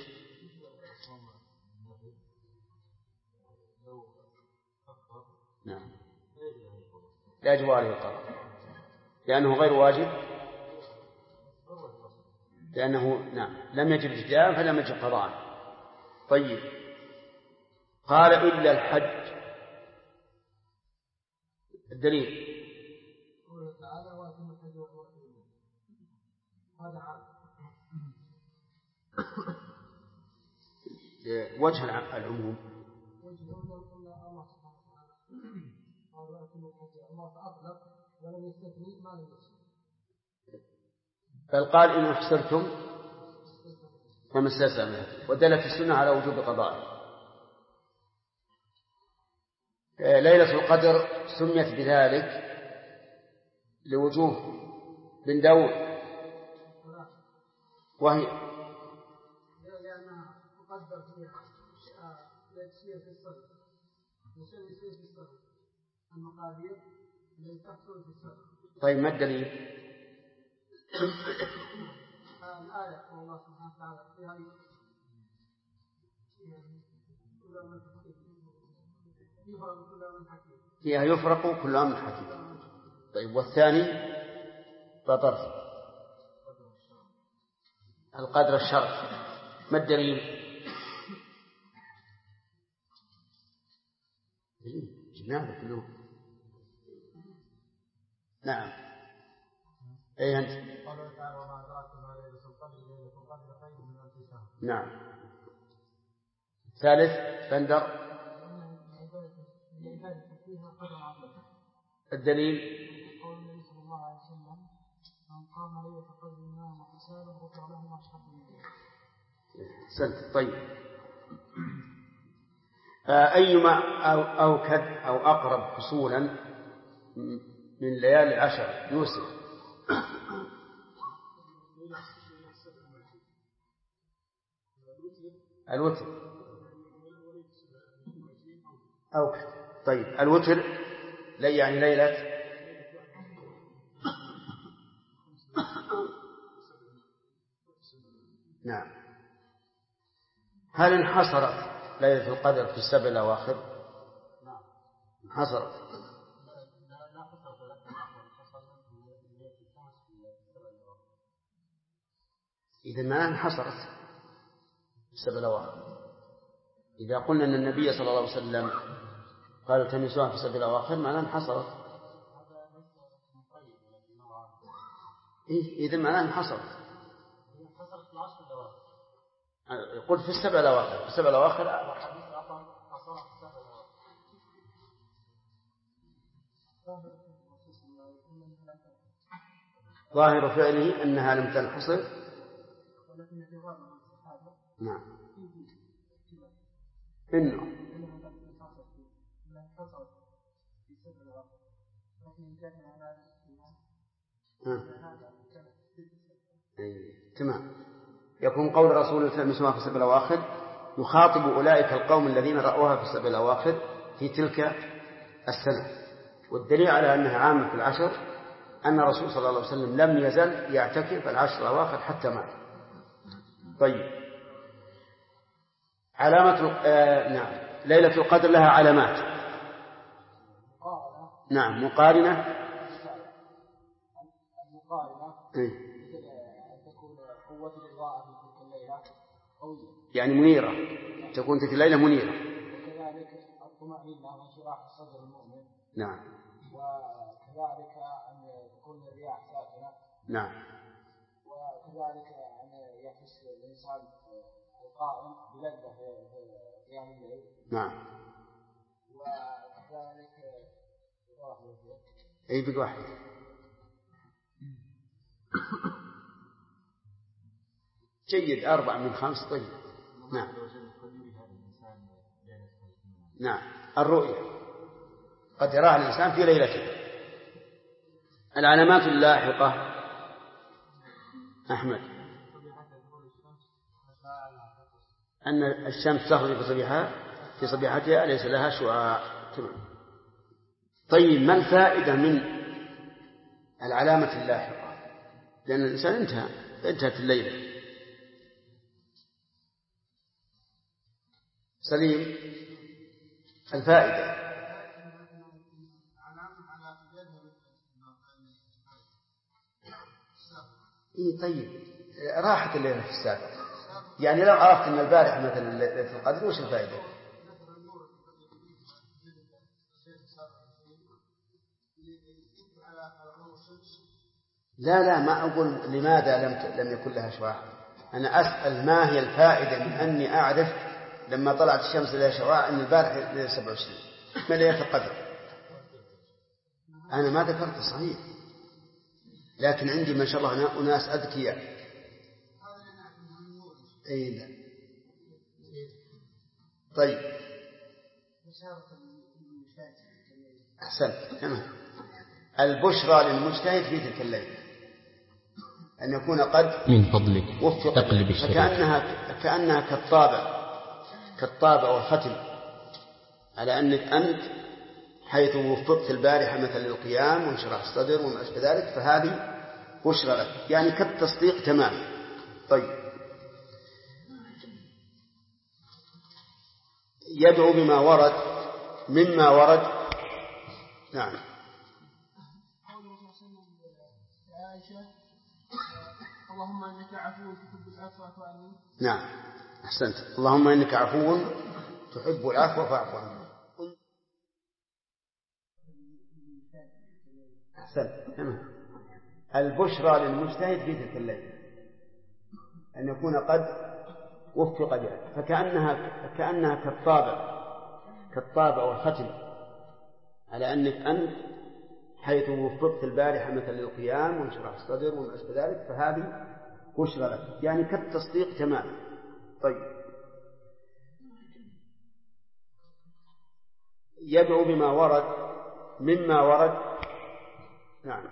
نعم، لا يجب عليه القضاء لأنه غير واجب، لأنه نعم لم يجب ابتداء فلم يجب قضاء. طيب، قال إلا الحج، الدليل وجه العموم بل قال إن أحصرتم فما استيسر منه، ودلت السنة على وجوب قضائه. ليلة القدر سميت بذلك لوجوه بن داود، وهي لأنها تقدر فيها يسير في الصدر، يسير في الصدر المقادير التي تحصل في الصدر. طيب، ما الدليل؟ الآية والله سبحانه وتعالى فيها يفرق كل أمر حكيم. طيب، والثاني فطر القدر الشرعي، ما الدليل؟ جماعة كلهم. نعم، أي أنت؟ نعم. ثالث بندر الدليل قول النبي صلى الله عليه وسلم من قام ليلة القدر إيمانا واحتسابا غفر له ما تقدم من ذنبه. سنت. طيب، أيما أوكد أو أقرب حصولا من ليالي العشر يوسف؟ الوتر أوكد. طيب، الوتر يعني ليلة نعم. هل انحصرت ليلة القدر في السبع الأواخر؟ انحصرت. إذا ما انحصرت في السبع الأواخر. إذا قلنا أن النبي صلى الله عليه وسلم قال التمسوها في السبع الأواخر معناه انحصرت. إذا معناه انحصرت. قلت في السبع الأواخر. في السبع الأواخر ظاهر فعله أنها لم تنحصر. نعم، إنه تمام. يكون قول رسول الله التمسوها في السبع الأواخر يخاطب أولئك القوم الذين رأوها في السبع الأواخر في تلك السنة. والدليل على أنها عامة في العشر أن الرسول صلى الله عليه وسلم لم يزل يعتكف العشر الأواخر حتى مات. طيب، علامة نعم، ليلة القدر لها علامات. نعم، مقارنة. يعني منيرة، تكون تلك الليلة منيرة. وكذلك الطمأنينة وانشراح الصدر المؤمن. نعم. وكذلك أن تكون الرياح ساكنة. نعم. وكذلك أن يحس الإنسان القائم بلذة في قيام الليل. نعم. وكذلك أي بواحد. جيد 4 من 5 طيب. نعم نعم الرؤيا قد يراها الإنسان في ليلته. العلامات اللاحقة أحمد أن الشمس تخرج في صبيحتها ليس لها شعاع. تمام. طيب ما الفائدة من العلامة اللاحقة؟ لأن الإنسان انتهت الليلة. سليم الفائدة طيب راحت الليلة في السابق، يعني لو عرفت أن البارح مثلا ليلة القدر وش الفائدة؟ لا ما أقول لماذا لم يكن لها شعاع. أنا أسأل ما هي الفائدة من أني أعرف لما طلعت الشمس لها شعاع أن البارح ليلة 27 من ليلة القدر. أنا ما ذكرت صحيح، لكن عندي ما شاء الله أناس أذكياء. أي لا. طيب أحسنت. تمام. البشرى للمجتهد في تلك الليلة أن يكون قد من فضلك وفق، كأنها كالطابع والختم على أنك أنت حيث وفقت البارحة مثل للقيام وانشراح الصدر وما أشبه ذلك، فهذه بشرى لك، يعني كالتصديق تماما. طيب يدعو بما ورد مما ورد. نعم اللهم إنك عفو تحب العفو فاعف عني. نعم أحسنت. اللهم إنك عفو تحب العفو فاعف عني. أحسنت. تمام. البشرى للمجتهد في تلك الليلة أن يكون قد وفق بها، فكأنها كالطابع والختم على أنك أنت حيث وفقت البارحة مثل للقيام وانشراح الصدر وما أشبه ذلك، فهذه بشرى لك، يعني كالتصديق تماما. طيب يدعو بما ورد مما ورد. نعم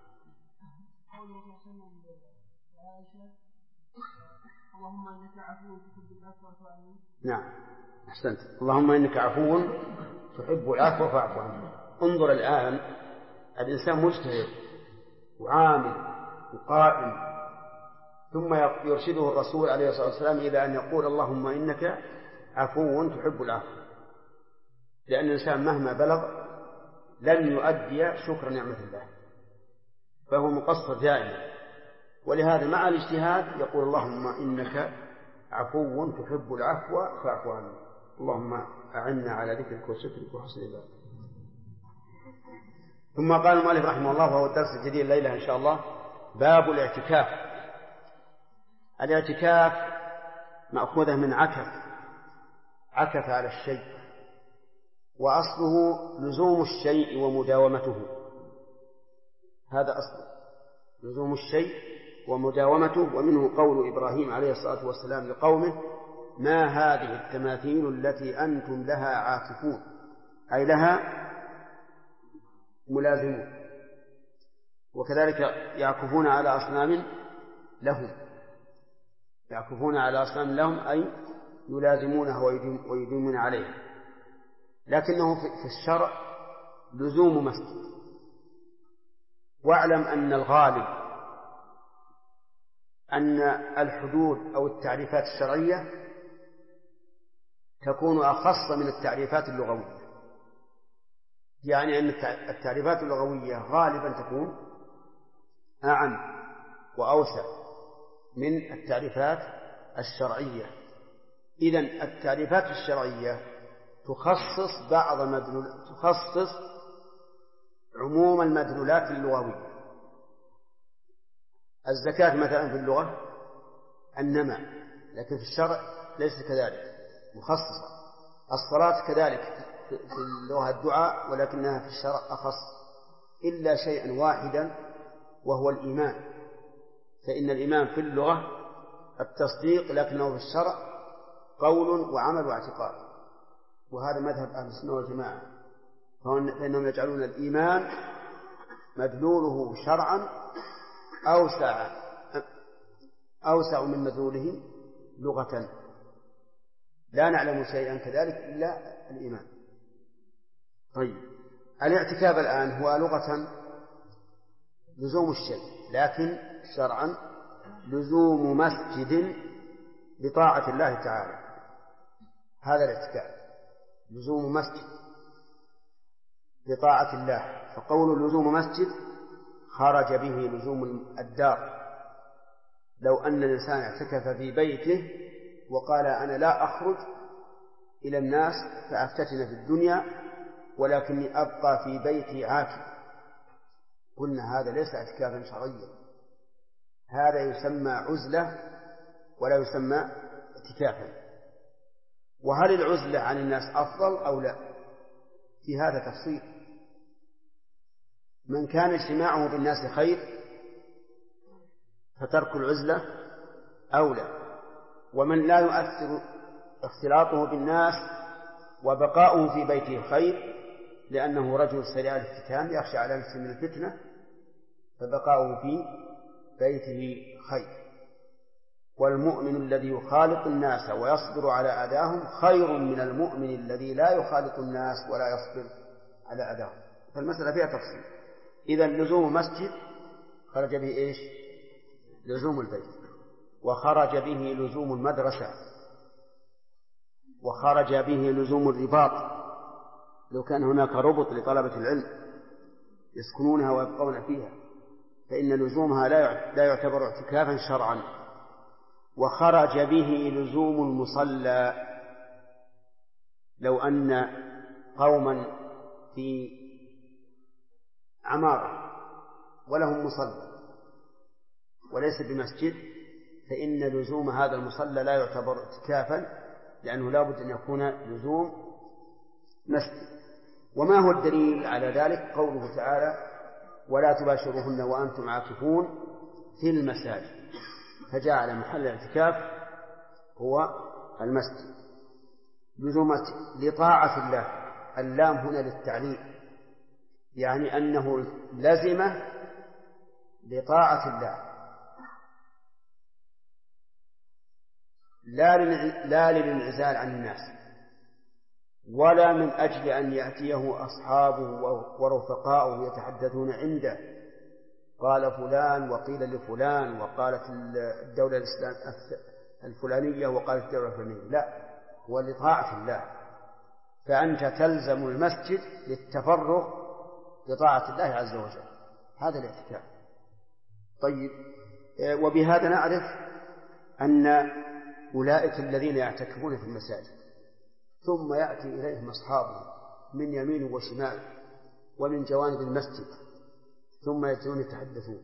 اللهم إنك عفو تحب العفو فاعف عني. نعم أحسنت. اللهم إنك عفو تحب العفو فاعف عني. انظر الآن، الإنسان مجتهد وعامل وقائم، ثم يرشده الرسول عليه الصلاة والسلام إلى أن يقول اللهم إنك عفو تحب العفو، لأن الإنسان مهما بلغ لن يؤدي شكر نعمة الله، فهو مقصر دائما. ولهذا مع الاجتهاد يقول اللهم إنك عفو تحب العفو فاعف عني. اللهم أعنا على ذكرك وشكرك وحسن عبادتك. ثم قال المؤلف رحمه الله، وهو الدرس الجديد الليلة إن شاء الله، باب الاعتكاف. الاعتكاف مأخوذة من عكف على الشيء، وأصله لزوم الشيء ومداومته. هذا أصله لزوم الشيء ومداومته. ومنه قول إبراهيم عليه الصلاة والسلام لقومه ما هذه التماثيل التي أنتم لها عاكفون، أي لها ملازمون. وكذلك يعكفون على أصنام لهم، يعكفون على أصنام لهم أي يلازمونها ويدومون عليها، لكنه في الشرع لزوم مسجد. واعلم أن الغالب أن الحدود أو التعريفات الشرعية تكون أخص من التعريفات اللغوية، يعني أن التعريفات اللغوية غالبا تكون أعم وأوسع من التعريفات الشرعية. إذن التعريفات الشرعية تخصص عموم المدلولات اللغوية. الزكاة مثلا في اللغة النماء، لكن في الشرع ليس كذلك، مخصصة. الصلاة كذلك في اللغة الدعاء، ولكنها في الشرع أخص، إلا شيئا واحدا وهو الإيمان، فإن الإيمان في اللغة التصديق، لكنه في الشرع قول وعمل واعتقاد، وهذا مذهب أهل السنة والجماعة، فإنهم يجعلون الإيمان مدلوله شرعا أوسع من مدلوله لغة، لا نعلم شيئا كذلك إلا الإيمان. طيب، الاعتكاف الآن هو لغة لزوم الشيء، لكن شرعا لزوم مسجد بطاعة الله تعالى، هذا الاعتكاف لزوم مسجد بطاعة الله. فقول لزوم مسجد خرج به لزوم الدار. لو أن الإنسان اعتكف في بيته وقال أنا لا أخرج إلى الناس فأفتتن في الدنيا ولكني أبقى في بيتي عاكف، قلنا هذا ليس اعتكافا شرعيا، هذا يسمى عزلة ولا يسمى اعتكافا. وهل العزلة عن الناس أفضل أو لا؟ في هذا تفصيل. من كان اجتماعه بالناس خير فترك العزلة أولى، ومن لا يؤثر اختلاطه بالناس وبقاؤه في بيته خير، لأنه رجل سريع الافتتان يخشى على نفسه من الفتنة، فبقاؤه في بيته خير. والمؤمن الذي يخالط الناس ويصبر على أذاهم خير من المؤمن الذي لا يخالط الناس ولا يصبر على أذاهم. فالمسألة فيها تفصيل. إذا لزوم مسجد خرج به إيش؟ لزوم البيت، وخرج به لزوم المدرسة، وخرج به لزوم الرباط، لو كان هناك ربط لطلبة العلم يسكنونها ويبقون فيها فإن لزومها لا يعتبر اعتكافا شرعا. وخرج به لزوم المصلى، لو أن قوما في عمارة ولهم مصلى وليس بمسجد، فإن لزوم هذا المصلى لا يعتبر اعتكافا، لأنه لا بد أن يكون لزوم مسجد. وما هو الدليل على ذلك؟ قوله تعالى ولا تباشروهن وأنتم عاكفون في المساجد، فجعل محل الاعتكاف هو المسجد. لزوم لطاعة الله، اللام هنا للتعليل، يعني أنه لزمه لطاعة الله، لا للانعزال عن الناس، ولا من أجل أن يأتيه أصحابه ورفقاؤه يتحدثون عنده قال فلان وقيل لفلان وقالت الدولة الفلانية وقالت الدولة الفلانية، لا، هو لطاعة الله. فأنت تلزم المسجد للتفرغ لطاعة الله عز وجل، هذا الاعتكاف. طيب، وبهذا نعرف أن أولئك الذين يعتكفون في المساجد ثم يأتي إليهم أصحابهم من يمين وشمال ومن جوانب المسجد ثم يأتون يتحدثون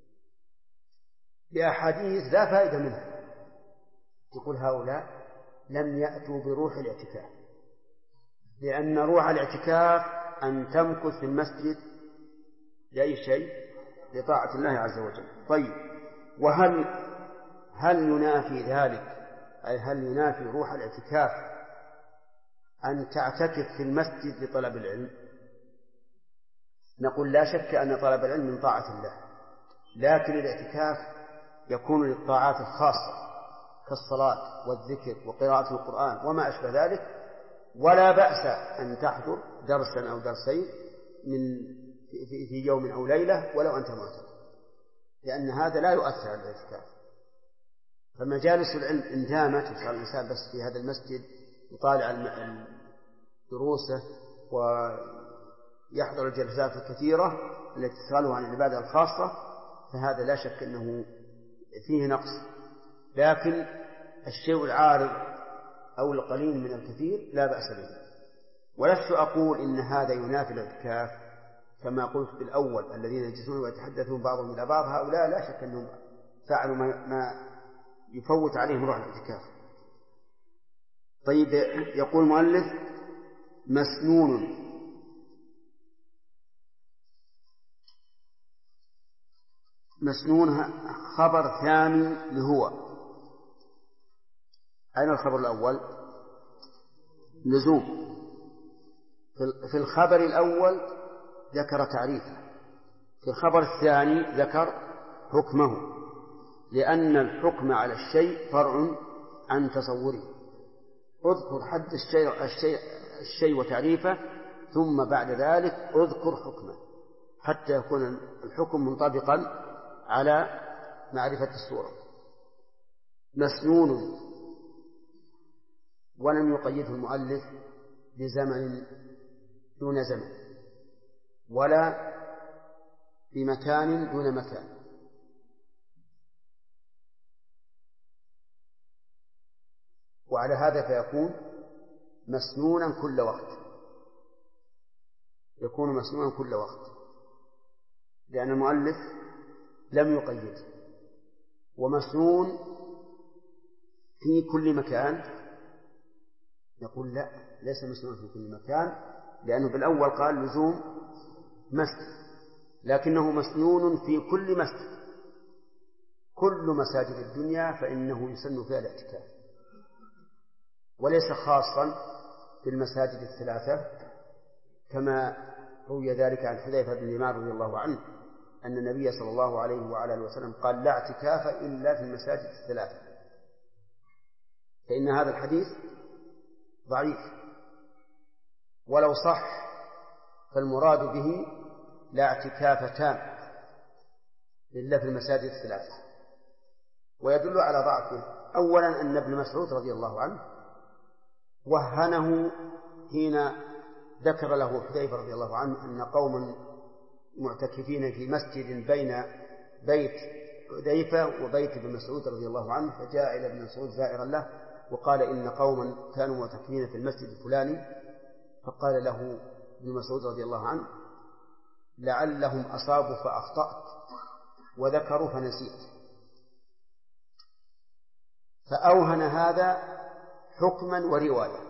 بأحاديث لا فائدة منها، يقول هؤلاء لم يأتوا بروح الاعتكاف، لأن روح الاعتكاف أن تمكث في المسجد لأي شيء؟ لطاعة الله عز وجل. طيب، هل ينافي ذلك، أي هل ينافي روح الاعتكاف أن تعتكف في المسجد لطلب العلم؟ نقول لا شك أن طلب العلم من طاعة الله، لكن الاعتكاف يكون للطاعات الخاصة كالصلاة والذكر وقراءة القرآن وما أشبه ذلك، ولا بأس أن تحضر درسا أو درسين في يوم أو ليلة ولو أنت معتكف، لأن هذا لا يؤثر على الاعتكاف. فمجالس العلم إن دامت وصار الإنسان بس في هذا المسجد يطالع دروسه ويحضر الجلسات الكثيرة التي تشغله عن العبادة الخاصة، فهذا لا شك أنه فيه نقص. لكن الشيء العارض أو القليل من الكثير لا بأس به. ولست أقول إن هذا ينافي الاعتكاف كما قلت بالأول، الذين يجلسون ويتحدثون بعضهم إلى بعض، هؤلاء لا شك أنهم فعلوا ما يفوت عليهم روح الاعتكاف. طيب، يقول المؤلف مسنون. مسنون خبر ثاني لهو. أين الخبر الأول؟ لزوم. في الخبر الأول ذكر تعريفه، في الخبر الثاني ذكر حكمه، لأن الحكم على الشيء فرع عن تصوره. اذكر حد الشيء وتعريفه، ثم بعد ذلك اذكر حكمه حتى يكون الحكم منطبقا على معرفة الصورة. مسنون، ولم يقيده المؤلف بزمن دون زمن ولا بمكان دون مكان، وعلى هذا فيكون مسنونا كل وقت، يكون مسنونا كل وقت، لأن المؤلف لم يقيد. ومسنون في كل مكان، نقول لا، ليس مسنون في كل مكان، لأنه بالأول قال لزوم مسجد، لكنه مسنون في كل مسجد. كل مساجد الدنيا فإنه يسن فيها الاعتكاف، وليس خاصا بالمساجد الثلاثة، كما روي ذلك عن حذيفة بن اليمان رضي الله عنه أن النبي صلى الله عليه وعلى آله وسلم قال: لا اعتكاف إلا في المساجد الثلاثة. فإن هذا الحديث ضعيف، ولو صح فالمراد به لا اعتكاف تام إلا في المساجد الثلاثة. ويدل على ضعفه أولا أن ابن مسعود رضي الله عنه وهنه حين ذكر له حذيفة رضي الله عنه أن قوما معتكفين في مسجد بين بيت حذيفة وبيت ابن مسعود رضي الله عنه، فجاء إلى ابن مسعود زائرا له وقال: إن قوما كانوا معتكفين في المسجد الفلاني. فقال له ابن مسعود رضي الله عنه: لعلهم أصابوا فأخطأت وذكروا فنسيت. فأوهن هذا حكما ورواية.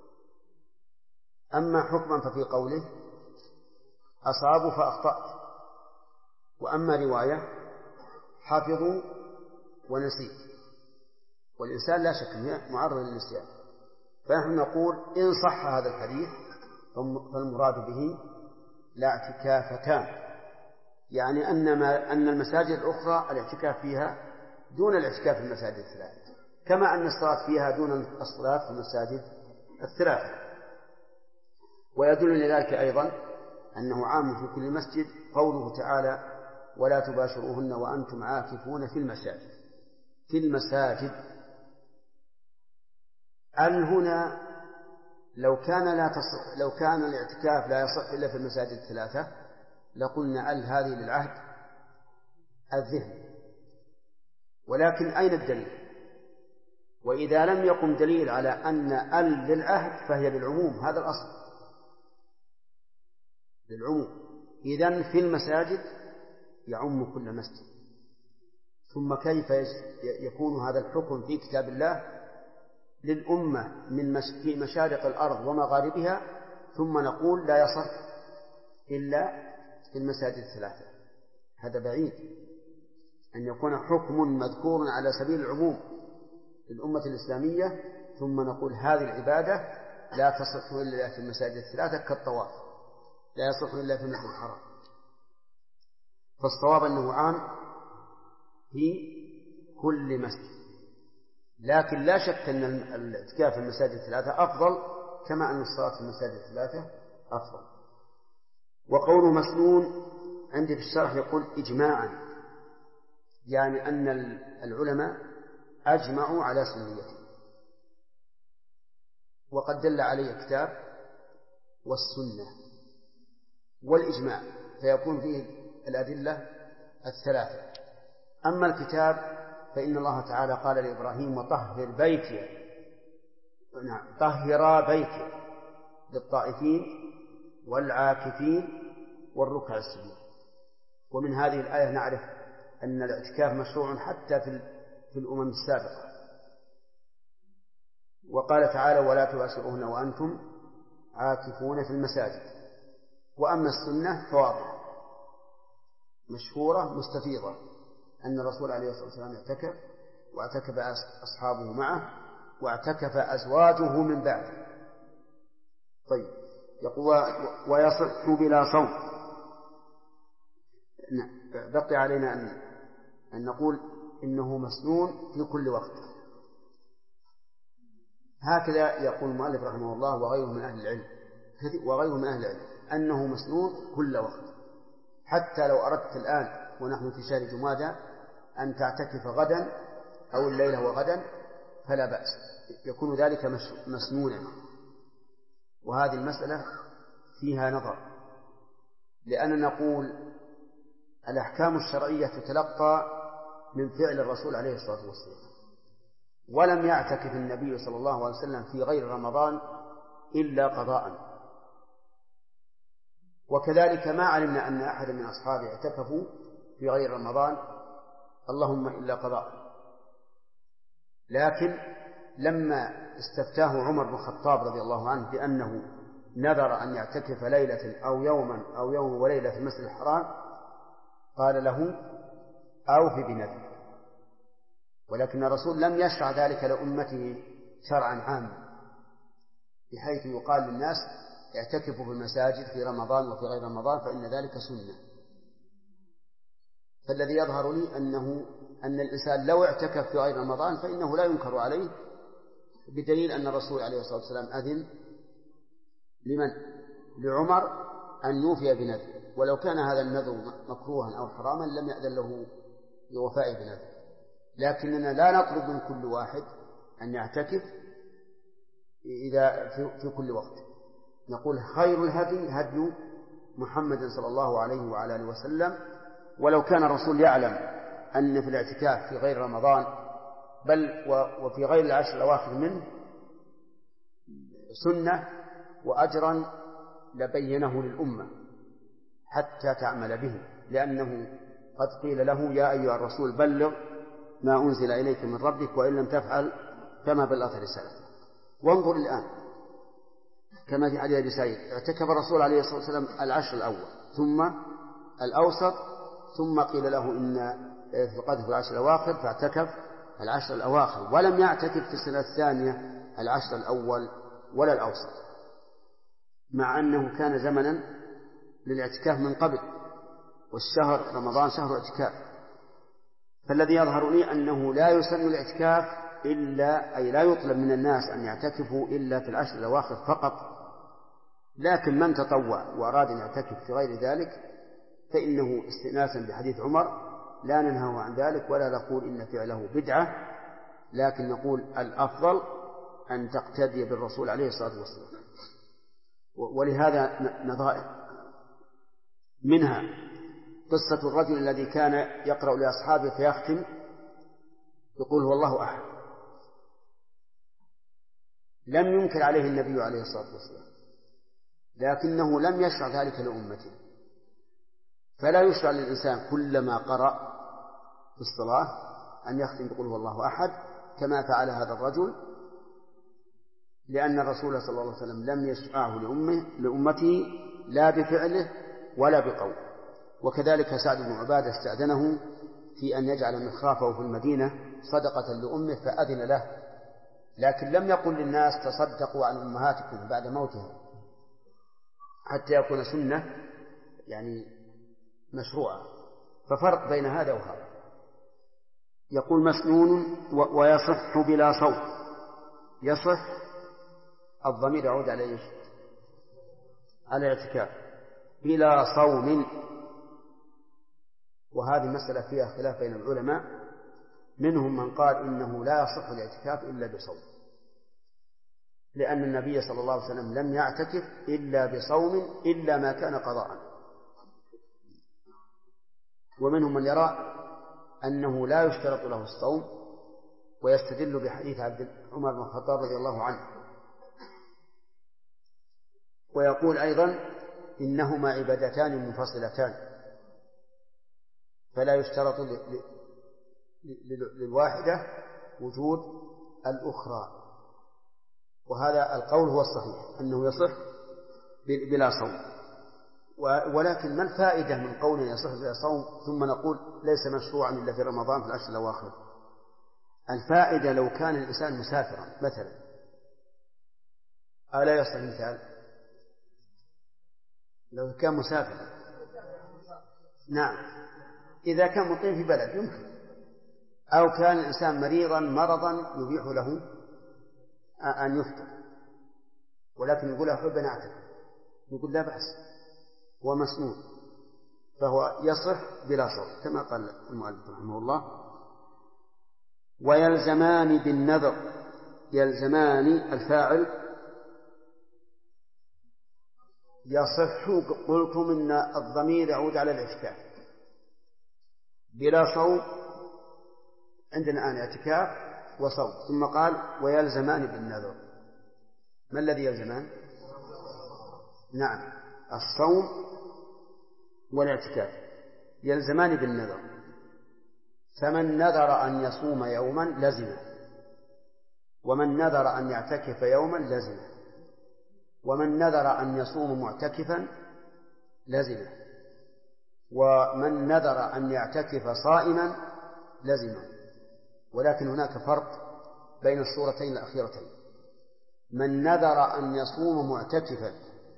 أما حكما ففي قوله أصابوا فأخطأت، وأما رواية حفظوا ونسيت، والإنسان لا شك معرض للنسيان. فنحن نقول إن صح هذا الحديث فالمراد به لا اعتكاف تام، يعني أن المساجد الأخرى الاعتكاف فيها دون الاعتكاف في المساجد الثلاثة، كما أن الصلاة فيها دون الصلاة في المساجد الثلاثة. ويدل لذلك أيضا أنه عام في كل مسجد قوله تعالى: ولا تباشروهن وأنتم عاكفون في المساجد. في المساجد أن هنا لو كان الاعتكاف لا يصح إلا في المساجد الثلاثة لقلنا هذه للعهد الذهن، ولكن أين الدليل؟ وإذا لم يقم دليل على أن للعهد فهي للعموم، هذا الأصل للعموم. إذن في المساجد يعم كل مسجد. ثم كيف يكون هذا الحكم في كتاب الله للأمة في مشارق الأرض ومغاربها، ثم نقول لا يصح إلا في المساجد الثلاثة؟ هذا بعيد أن يكون حكم مذكور على سبيل العموم للأمة الإسلامية ثم نقول هذه العبادة لا تصح إلا في المساجد الثلاثة كالطواف لا يصح إلا في المسجد الحرام. فالصواب أنه عام في كل مسجد، لكن لا شك أن الاعتكاف في المساجد الثلاثة أفضل، كما أن الصلاة في المساجد الثلاثة أفضل. وقوله مسنون عندي في الشرح يقول إجماعا، يعني أن العلماء أجمعوا على سنيته، وقد دل عليه الكتاب والسنة والإجماع، فيكون فيه الأدلة الثلاثة. أما الكتاب فإن الله تعالى قال لإبراهيم: وطهر بيتي، طهر بيتي للطائفين والعاكفين والركع السجود. ومن هذه الآية نعرف أن الاعتكاف مشروع حتى في الأمم السابقة. وقال تعالى: ولا تباشروهن وأنتم عاكفون في المساجد. وأما السنة فواضحة مشهورة مستفيضة أن الرسول عليه الصلاة والسلام اعتكف، واعتكف أصحابه معه، واعتكف أزواجه من بعده. طيب، يقول ويصح بلا صوم. بقي علينا أن نقول إنه مسنون في كل وقت. هكذا يقول المؤلف رحمه الله وغيره من أهل العلم أنه مسنون كل وقت. حتى لو أردت الآن ونحن في شهر جمادى أن تعتكف غدا أو الليلة وغدا فلا بأس، يكون ذلك مسنونا. وهذه المسألة فيها نظر، لأننا نقول الأحكام الشرعية تتلقى من فعل الرسول عليه الصلاة والسلام، ولم يعتكف النبي صلى الله عليه وسلم في غير رمضان إلا قضاء. وكذلك ما علمنا أن أحد من أصحابه اعتكفوا في غير رمضان اللهم إلا قضاء. لكن لما استفتاه عمر بن الخطاب رضي الله عنه بأنه نذر أن يعتكف ليلة أو يوما أو يوم وليلة في المسجد الحرام قال له أوف بنذرك. ولكن الرسول لم يشرع ذلك لأمته شرعا عاما، بحيث يقال للناس اعتكفوا في المساجد في رمضان وفي غير رمضان فإن ذلك سنة. فالذي يظهر لي أن الإنسان لو اعتكف في غير رمضان فإنه لا ينكر عليه، بدليل أن الرسول عليه الصلاة والسلام أذن لعمر أن يوفي بنذره، ولو كان هذا النذر مكروها أو حراما لم يأذن له بوفاء بنذره. لكننا لا نطلب من كل واحد أن يعتكف إذا في كل وقت. نقول خير الهدي هدي محمد صلى الله عليه وعلى آله وسلم. ولو كان الرسول يعلم أن في الاعتكاف في غير رمضان بل وفي غير العشر الأواخر منه سنة وأجرا لبينه للأمة حتى تعمل به، لأنه قد قيل له يا أيها الرسول بلغ ما أنزل إليك من ربك وإن لم تفعل فما بلغت رسالته. وانظر الآن كما في حديث أبي سعيد اعتكف الرسول عليه الصلاة والسلام العشر الأول ثم الأوسط، ثم قيل له إن في القدر في العشر الأواخر فاعتكف العشر الأواخر، ولم يعتكف في السنة الثانية العشر الأول ولا الأوسط، مع أنه كان زمنا للاعتكاف من قبل، والشهر رمضان شهر اعتكاف. فالذي يظهر لي أنه لا يسن الاعتكاف إلا أي لا يطلب من الناس أن يعتكفوا إلا في العشر الأواخر فقط. لكن من تطوع وأراد أن يعتكف في غير ذلك فإنه استئناسا بحديث عمر لا ننهى عن ذلك ولا نقول إن فعله بدعة، لكن نقول الأفضل أن تقتدي بالرسول عليه الصلاة والسلام. ولهذا نظائر منها قصة الرجل الذي كان يقرأ لأصحابه فيختم يقول هو الله أحد، لم ينكر عليه النبي عليه الصلاة والسلام، لكنه لم يشرع ذلك لأمته. فلا يشرع للإنسان كلما قرأ في الصلاة أن يختم يقول هو الله أحد كما فعل هذا الرجل، لأن الرسول صلى الله عليه وسلم لم يشرعه لأمته لا بفعله ولا بقول. وكذلك سعد بن عبادة استأذنه في أن يجعل مخرافه في المدينة صدقة لأمه فأذن له، لكن لم يقل للناس تصدقوا عن أمهاتكم بعد موتها، حتى يكون سنة يعني مشروعة. ففرق بين هذا وهذا. يقول مسنون ويصح بلا صوم. يصح الضمير يعود على ايش؟ على الاعتكاف بلا صوم. وهذه مسألة فيها خلاف بين العلماء، منهم من قال إنه لا يصح الاعتكاف إلا بصوم، لأن النبي صلى الله عليه وسلم لم يعتكف إلا بصوم إلا ما كان قضاء. ومنهم من يرى أنه لا يشترط له الصوم، ويستدل بحديث عمر بن الخطاب رضي الله عنه، ويقول أيضا إنهما عبادتان منفصلتان فلا يشترط للواحدة وجود الأخرى. وهذا القول هو الصحيح أنه يصح بلا صوم. ولكن ما الفائدة من قول يصح بلا صوم ثم نقول ليس مشروعا إلا في رمضان في العشر الأواخر؟ الفائدة لو كان الإنسان مسافرا مثلا، ألا يصح المثال؟ لو كان مسافرا، نعم، إذا كان مقيم في بلد يمكن، أو كان الإنسان مريضا مرضا يبيح له أن يفطر، ولكن يقول أحب أن أعتذر، يقول لا بأس، هو مسنون، فهو يصح بلا صوم كما قال المؤلف رحمه الله. ويلزمان بالنذر، يلزمان الفاعل يصح، قلتم إن الضمير يعود على الاعتكاف بلا صوم، عندنا الآن اعتكاف وصوم، ثم قال ويلزمان بالنذر. ما الذي يلزمان؟ نعم، الصوم والاعتكاف يلزمان بالنذر. فمن نذر أن يصوم يوما لزمه، ومن نذر أن يعتكف يوما لزمه، ومن نذر أن يصوم معتكفا لزمه، ومن نذر أن يعتكف صائما لزمه. ولكن هناك فرق بين الصورتين الأخيرتين. من نذر أن يصوم معتكفا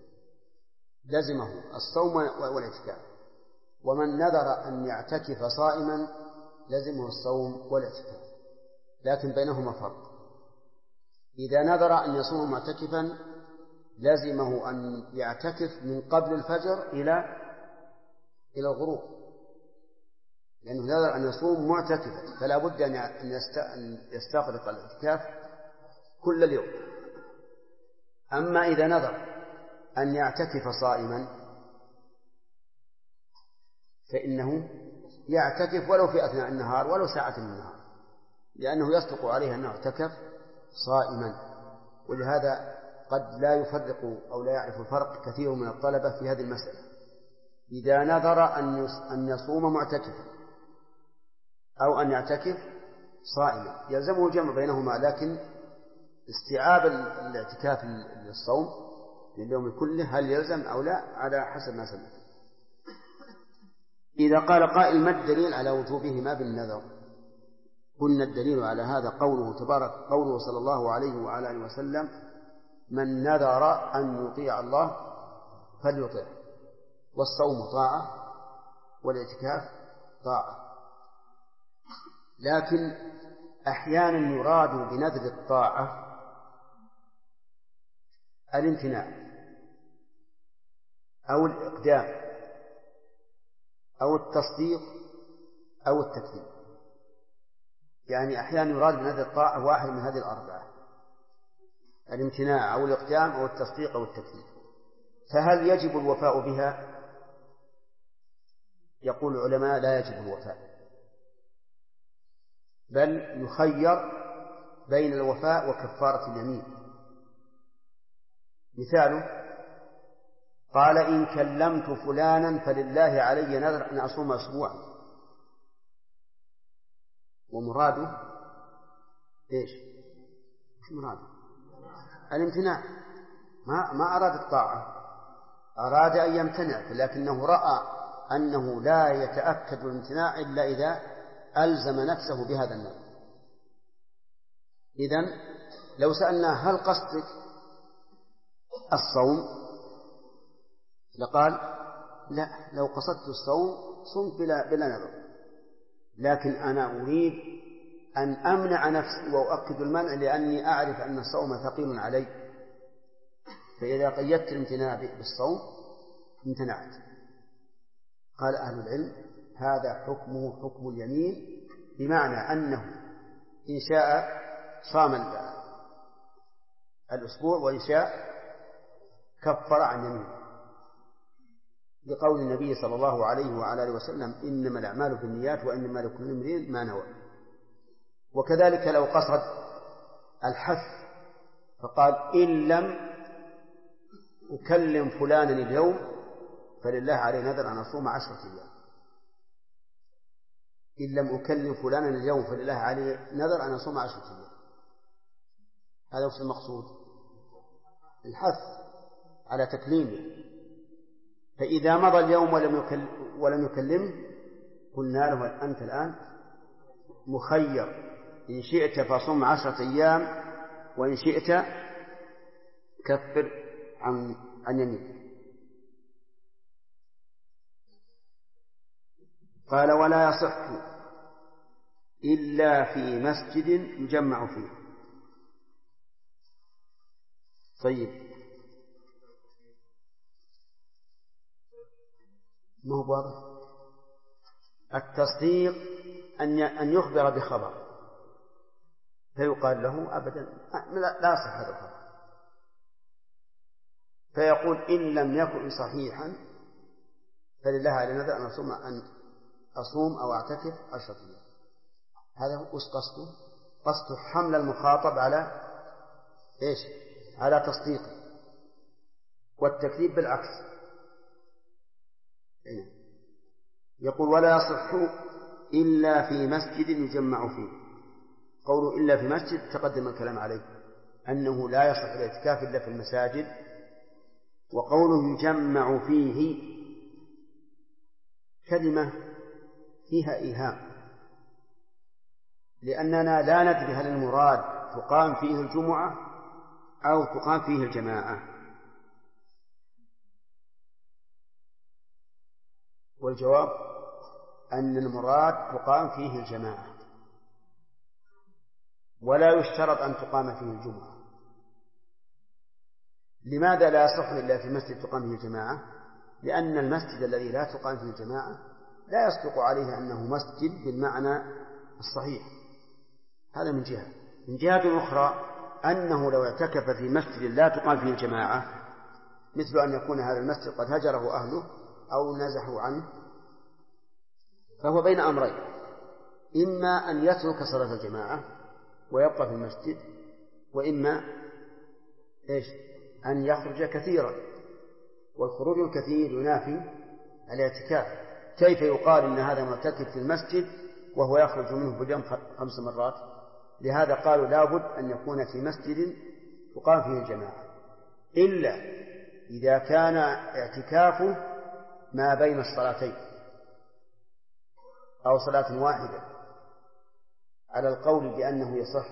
لزمه الصوم والاعتكاف، ومن نذر أن يعتكف صائما لزمه الصوم والاعتكاف، لكن بينهما فرق. إذا نذر أن يصوم معتكفا لزمه أن يعتكف من قبل الفجر إلى الغروب، لأنه نذر أن يصوم معتكفا، فلا بد أن يستغرق الاعتكاف كل اليوم. أما إذا نذر أن يعتكف صائما فإنه يعتكف ولو في أثناء النهار ولو ساعة من النهار، لأنه يصدق عليه أنه اعتكف صائما. ولهذا قد لا يفرق أو لا يعرف الفرق كثير من الطلبة في هذه المسألة. إذا نذر أن يصوم معتكفا أو أن يعتكف صائما يلزمه الجمع بينهما، لكن استيعاب الاعتكاف للصوم لليوم كله هل يلزم أو لا على حسب ما سمع. إذا قال قائل ما الدليل على وجوبهما بالنذر؟ قلنا الدليل على هذا قوله صلى الله عليه وعلى آله وسلم من نذر أن يطيع الله فليطيع، والصوم طاعة والاعتكاف طاعة. لكن أحيانا يراد بنذر الطاعة الامتناع أو الإقدام أو التصديق أو التكذيب، يعني أحيانا يراد بنذر الطاعة واحد من هذه الأربعة، الامتناع أو الإقدام أو التصديق أو التكذيب. فهل يجب الوفاء بها؟ يقول العلماء لا يجب الوفاء، بل يخير بين الوفاء وكفارة اليمين. مثاله قال إن كلمت فلانا فلله علي نذر أن أصوم أسبوعا، ومراده إيش؟ مش مراده الامتناع، ما أراد الطاعة، أراد أن يمتنع، لكنه رأى أنه لا يتأكد الامتناع إلا إذا ألزم نفسه بهذا النذر. إذن لو سألناه هل قصدك الصوم؟ لقال لا، لو قصدت الصوم صمت بلا نذر، لكن أنا أريد أن أمنع نفسي وأؤكد المنع لأني أعرف أن الصوم ثقيل علي، فإذا قيدت الامتناع بالصوم امتنعت. قال أهل العلم هذا حكمه حكم اليمين، بمعنى أنه إن شاء صام الأسبوع وإن شاء كفر عن يمينه، لقول النبي صلى الله عليه وعلى آله وسلم إنما الأعمال بالنيات وإنما لكل امرئ ما نوى. وكذلك لو قصد الحث فقال إن لم أكلم فلانا اليوم فلله عليه نذر أن أصوم 10 أيام، إن لم أكلم فلانا اليوم فلله عليه نذر أن أصوم 10 أيام. هذا وش المقصود؟ الحث، على تكليمه، فإذا مضى اليوم ولم يكلمه قلنا له أنت الآن مخير، إن شئت فصم 10 أيام وإن شئت كفر عن يمينك. قال ولا يصح إلا في مسجد يجمع فيه. طيب ما هو واضح؟ التصديق أن يخبر بخبر فيقال له أبدا لا يصح هذا الخبر، فيقول إن لم يكن صحيحا فلله على نذر أن أصوم أو أعتكف 10 أيام. هذا هو قصده حمل المخاطب على إيش؟ على تصديقه، والتكذيب بالعكس. يقول ولا يصح إلا في مسجد يجمع فيه. قوله إلا في مسجد تقدم الكلام عليه أنه لا يصح الاعتكاف إلا في المساجد. وقوله يجمع فيه كلمة فيها إيهام، لأننا لا ندري هل المراد تقام فيه الجمعة أو تقام فيه الجماعة، والجواب أن المراد تقام فيه الجماعة، ولا يشترط أن تقام فيه الجمعة. لماذا لا يصح إلا في مسجد تقام فيه الجماعة؟ لأن المسجد الذي لا تقام فيه الجماعة لا يصدق عليه أنه مسجد بالمعنى الصحيح. هذا من جهة. من جهة أخرى أنه لو اعتكف في مسجد لا تقام فيه الجماعة، مثل أن يكون هذا المسجد قد هجره أهله أو نزحوا عنه، فهو بين أمرين: إما أن يترك صلاة الجماعة ويبقى في المسجد، وإما أن يخرج كثيرا، والخروج الكثير ينافي الاعتكاف. كيف يقال إن هذا معتكف في المسجد وهو يخرج منه في اليوم 5 مرات؟ لهذا قالوا لابد أن يكون في مسجد تقام فيه الجماعة، إلا إذا كان اعتكافه ما بين الصلاتين أو صلاة واحدة على القول بأنه يصح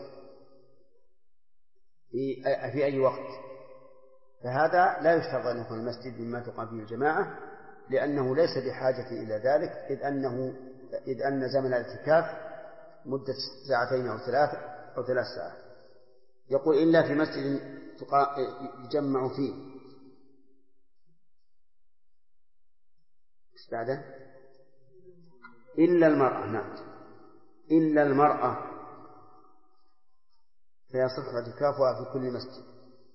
في أي وقت، فهذا لا يشترط أن يكون المسجد مما تقام فيه الجماعة، لأنه ليس بحاجة إلى ذلك، إذ أن زمن الاعتكاف مدة 2 أو 3 ساعات. يقول إلا في مسجد يجمع فيه. إيش بعده؟ إلا المرأة. نعم، إلا المرأة فيصح اعتكافها في كل مسجد.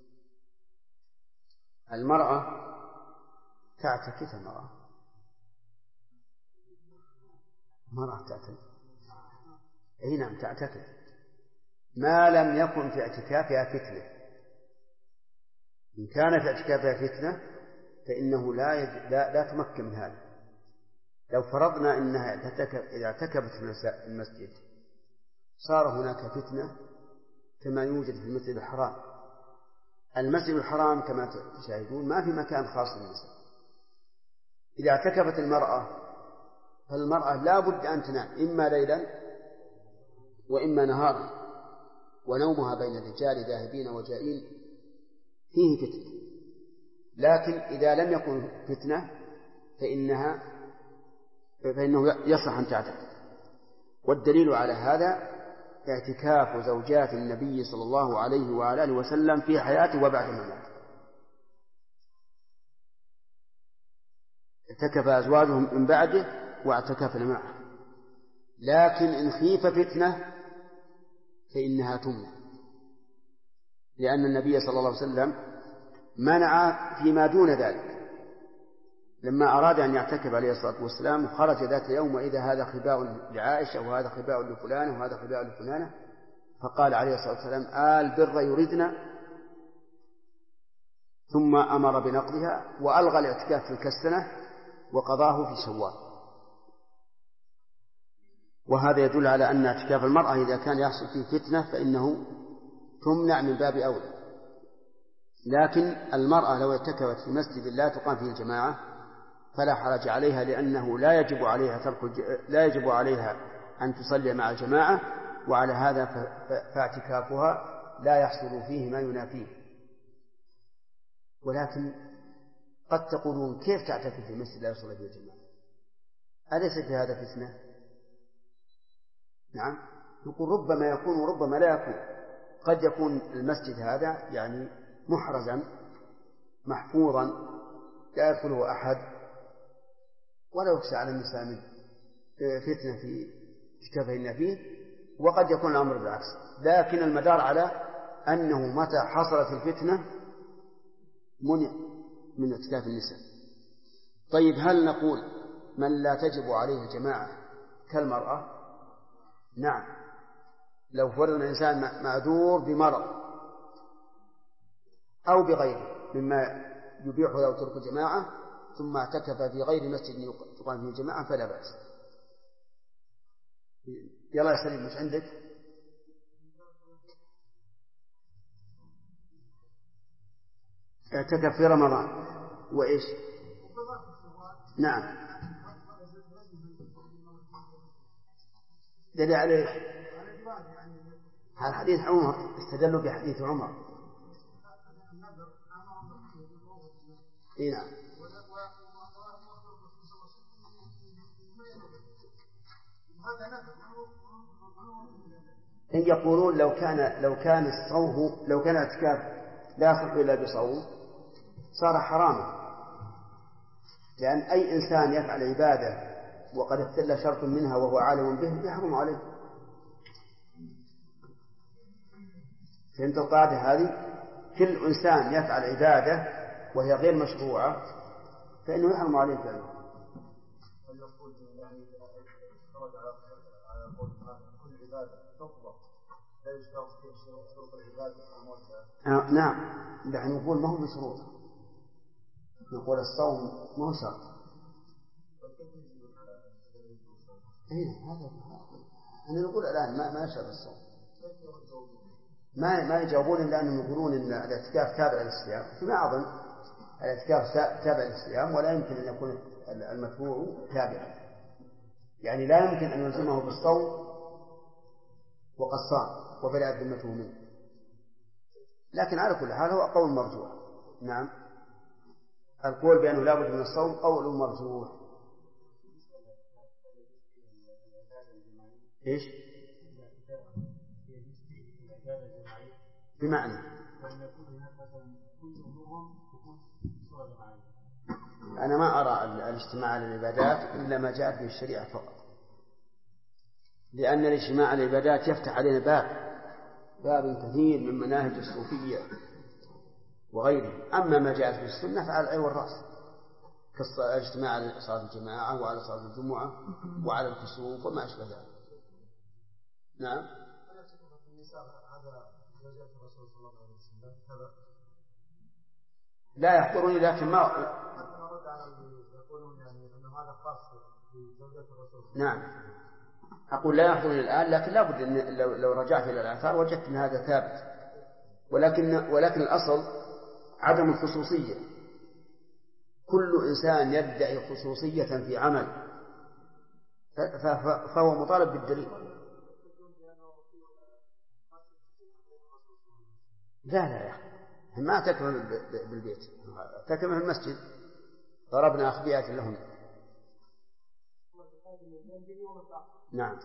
المرأة تعتكف. المرأة تعتكف. أي نعم تعتكف، ما لم يكن في اعتكافها فتنة. إن كان في اعتكافها فتنة فإنه لا تمكن من هذا. لو فرضنا أنها إذا اعتكفت في المسجد صار هناك فتنة كما يوجد في المسجد الحرام. المسجد الحرام كما تشاهدون ما في مكان خاص للنساء. إذا اعتكفت المرأة فالمرأة لا بد أن تنام إما ليلا وإما نهارا، ونومها بين الرجال ذاهبين وجائين فيه فتنة. لكن إذا لم يكن فتنة فإنه يصح أن تعتكف. والدليل على هذا اعتكاف زوجات النبي صلى الله عليه وآله وسلم في حياته وبعد مماته. اعتكف أزواجهم من بعده واعتكفن معه، لكن إن خيف فتنة فإنها تمنع، لأن النبي صلى الله عليه وسلم منع فيما دون ذلك. لما أراد أن يعتكف عليه الصلاة والسلام خرج ذات يوم وإذا هذا خباء لعائشة وهذا خباء لفلان وهذا خباء لفلانة، فقال عليه الصلاة والسلام البر يردنا، ثم أمر بنقضها وألغى الاعتكاف تلك السنة وقضاه في شوال. وهذا يدل على أن اعتكاف المرأة إذا كان يحصل فيه فتنة فإنه تمنع من باب أولى. لكن المرأة لو ارتكبت في مسجد لا تقام فيه الجماعة فلا حرج عليها، لأنه لا يجب عليها أن تصلي مع الجماعة، وعلى هذا فاعتكافها لا يحصل فيه ما ينافيه. ولكن قد تقولون كيف تعتكف في مسجد لا يصلي فيه الجماعة؟ أليس في هذا فتنة؟ نعم، نقول ربما يكون وربما لا يكون. قد يكون المسجد هذا يعني محرزا محفوظا لا يدخله أحد ولا يخشى على النساء من فتنة في اعتكافهن فيه، وقد يكون الأمر بالعكس. لكن المدار على أنه متى حصلت الفتنة منع من اعتكاف النساء. طيب، هل نقول من لا تجب عليه الجماعة كالمرأة؟ نعم، لو فرض الإنسان معذور بمرض أو بغيره مما يبيح له ترك الجماعة ثم اعتكف في غير مسجد تقام فيه الجماعة فلا بأس. يلا يا سليم، مش عندك؟ اعتكف في رمضان وإيش؟ نعم، دليل عليه على حديث عمر، استدلوا بحديث عمر. نعم، إن يقولون لو كان الاعتكاف لا يصح إلا بصوم صار حراما، لأن أي إنسان يفعل عبادة وقد اختل شرط منها وهو عالم به يحرم عليه. فهمت القاعدة هذه؟ كل إنسان يفعل عبادة وهي غير مشروعة فإنه يحرم عليه فعله. نعم، نحن نقول ما هو بشروط، نقول الصوم ما هو شرط. هذا أنا نقول الآن ما يشرط الصوم، ما يجاوبون إلا أنهم يقولون إن الاعتكاف تابع للصيام، فما أظن الاعتكاف تابع للصيام ولا يمكن أن يكون المتبوع تابعا، يعني لا يمكن أن يلزمه بالصوم وقد صام وبلغت ذمته منه. لكن على كل حال هو قول مرجوح. نعم، القول بأنه لا بد من الصوم قول مرجوح. إيش؟ بمعنى أنا ما أرى الاجتماع على العبادات إلا ما جاءت به الشريعة فقط، لأن الاجتماع على العبادات يفتح علينا باب كثير من مناهج الصوفية وغيره. أما ما جاءت به السنة فعلى العين والرأس، كالاجتماع على صلاة الجماعة وعلى صلاة الجمعة وعلى الكسوف وما أشبه ذلك. نعم، لا يحضرني، لكن ما نعم أقول لا يحضرني الآن، لكن لا بد إن لو رجعت إلى الآثار وجدت أن هذا ثابت. ولكن الأصل عدم الخصوصية. كل إنسان يدعي خصوصية في عمل فهو مطالب بالدليل. لا يا أخي، ما تكمل بالبيت، تكمل المسجد. ضربنا أخبئة لهم. نعم.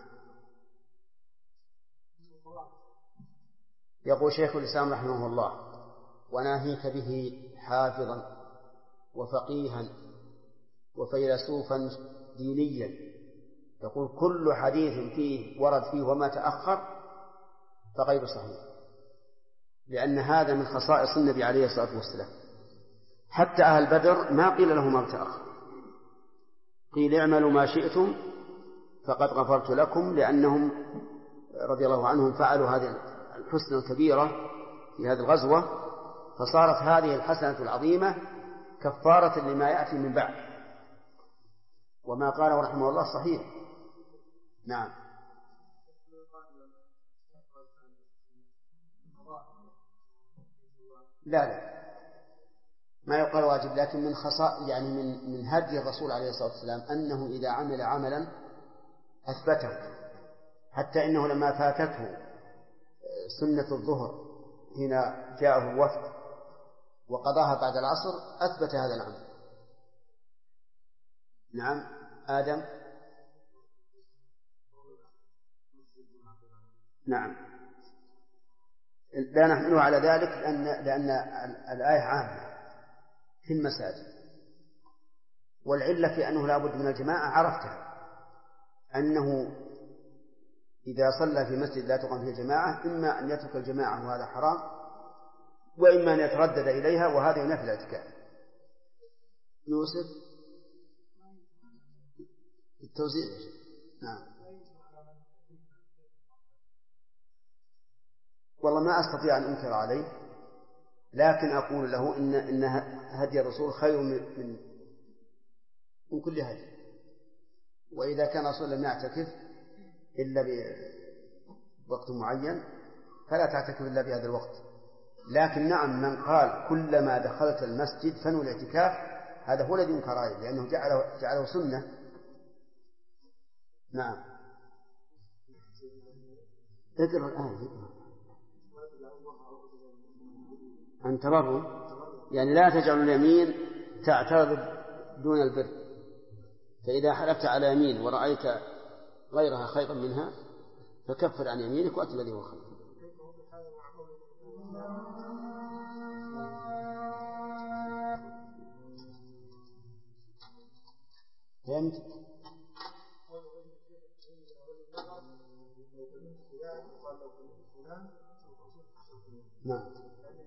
يقول شيخ الإسلام رحمه الله: وناهيك به حافظا وفقيها وفيلسوفا دينيا. يقول كل حديث فيه ورد فيه وما تأخر فغير صحيح، لأن هذا من خصائص النبي عليه الصلاة والسلام. حتى أهل بدر ما قيل لهم ما تأخر، قيل اعملوا ما شئتم فقد غفرت لكم، لأنهم رضي الله عنهم فعلوا هذه الحسنة الكبيرة في هذه الغزوة، فصارت هذه الحسنة العظيمة كفارة لما يأتي من بعد. وما قاله رحمه الله صحيح. نعم. لا ما يقال واجب، لكن من يعني من هدي الرسول عليه الصلاة والسلام أنه إذا عمل عملا أثبته، حتى إنه لما فاتته سنة الظهر هنا جاءه الوفد وقضاها بعد العصر أثبت هذا العمل. نعم آدم. نعم لا نحمله على ذلك لأن الآية عامة في المساجد، والعلة في أنه لا بد من الجماعة عرفتها، أنه إذا صلى في مسجد لا تقام فيه الجماعة إما أن يترك الجماعة وهذا حرام، وإما أن يتردد إليها وهذا ينافي الاعتكاف. يوسف التوزيع. نعم والله ما أستطيع أن أنكر عليه، لكن أقول له إن هدي الرسول خير من كل هدي، وإذا كان رسول لم يعتكف إلا بوقت معين فلا تعتكف إلا بهذا الوقت. لكن نعم من قال كلما دخلت المسجد فنوى الاعتكاف هذا هو الذي ينكر عليه، لأنه جعله سنة. نعم اقرأ الآية. أن تبروا يعني لا تجعلوا اليمين تعترض دون البر، فإذا حلفت على يمين ورأيت غيرها خيرا منها فكفر عن يمينك وأتي الذي هو خير. فهمت؟ نعم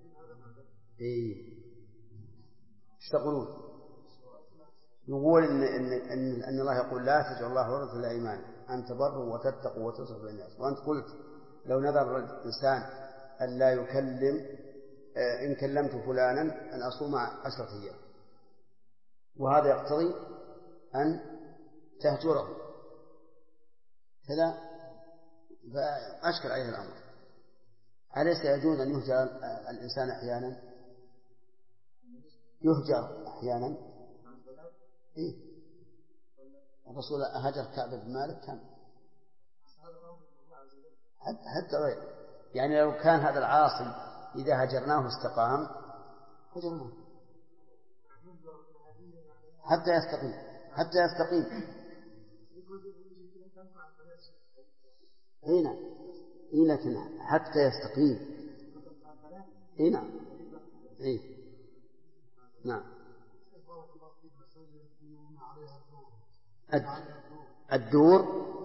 ايش تقولون؟ نقول إن الله يقول لا تجعل الله ورث الأيمان أن تبروا وتتقوا وتصلحوا بين الناس، وأنت قلت لو نذر الإنسان أن لا يكلم إن كلمت فلانا أن أصوم 10 أيام، وهذا يقتضي أن تهجره كذا، فأشكل عليه الأمر. أليس يجوز أن يهجر الإنسان أحيانا؟ يهجر أحيانا. إيه؟ الرسول هجر كعب بن مالك كان حتى غير، يعني لو كان هذا العاصي إذا هجرناه استقام هجرناه حتى يستقيم. هنا لكن حتى يستقيم. هنا نعم الدور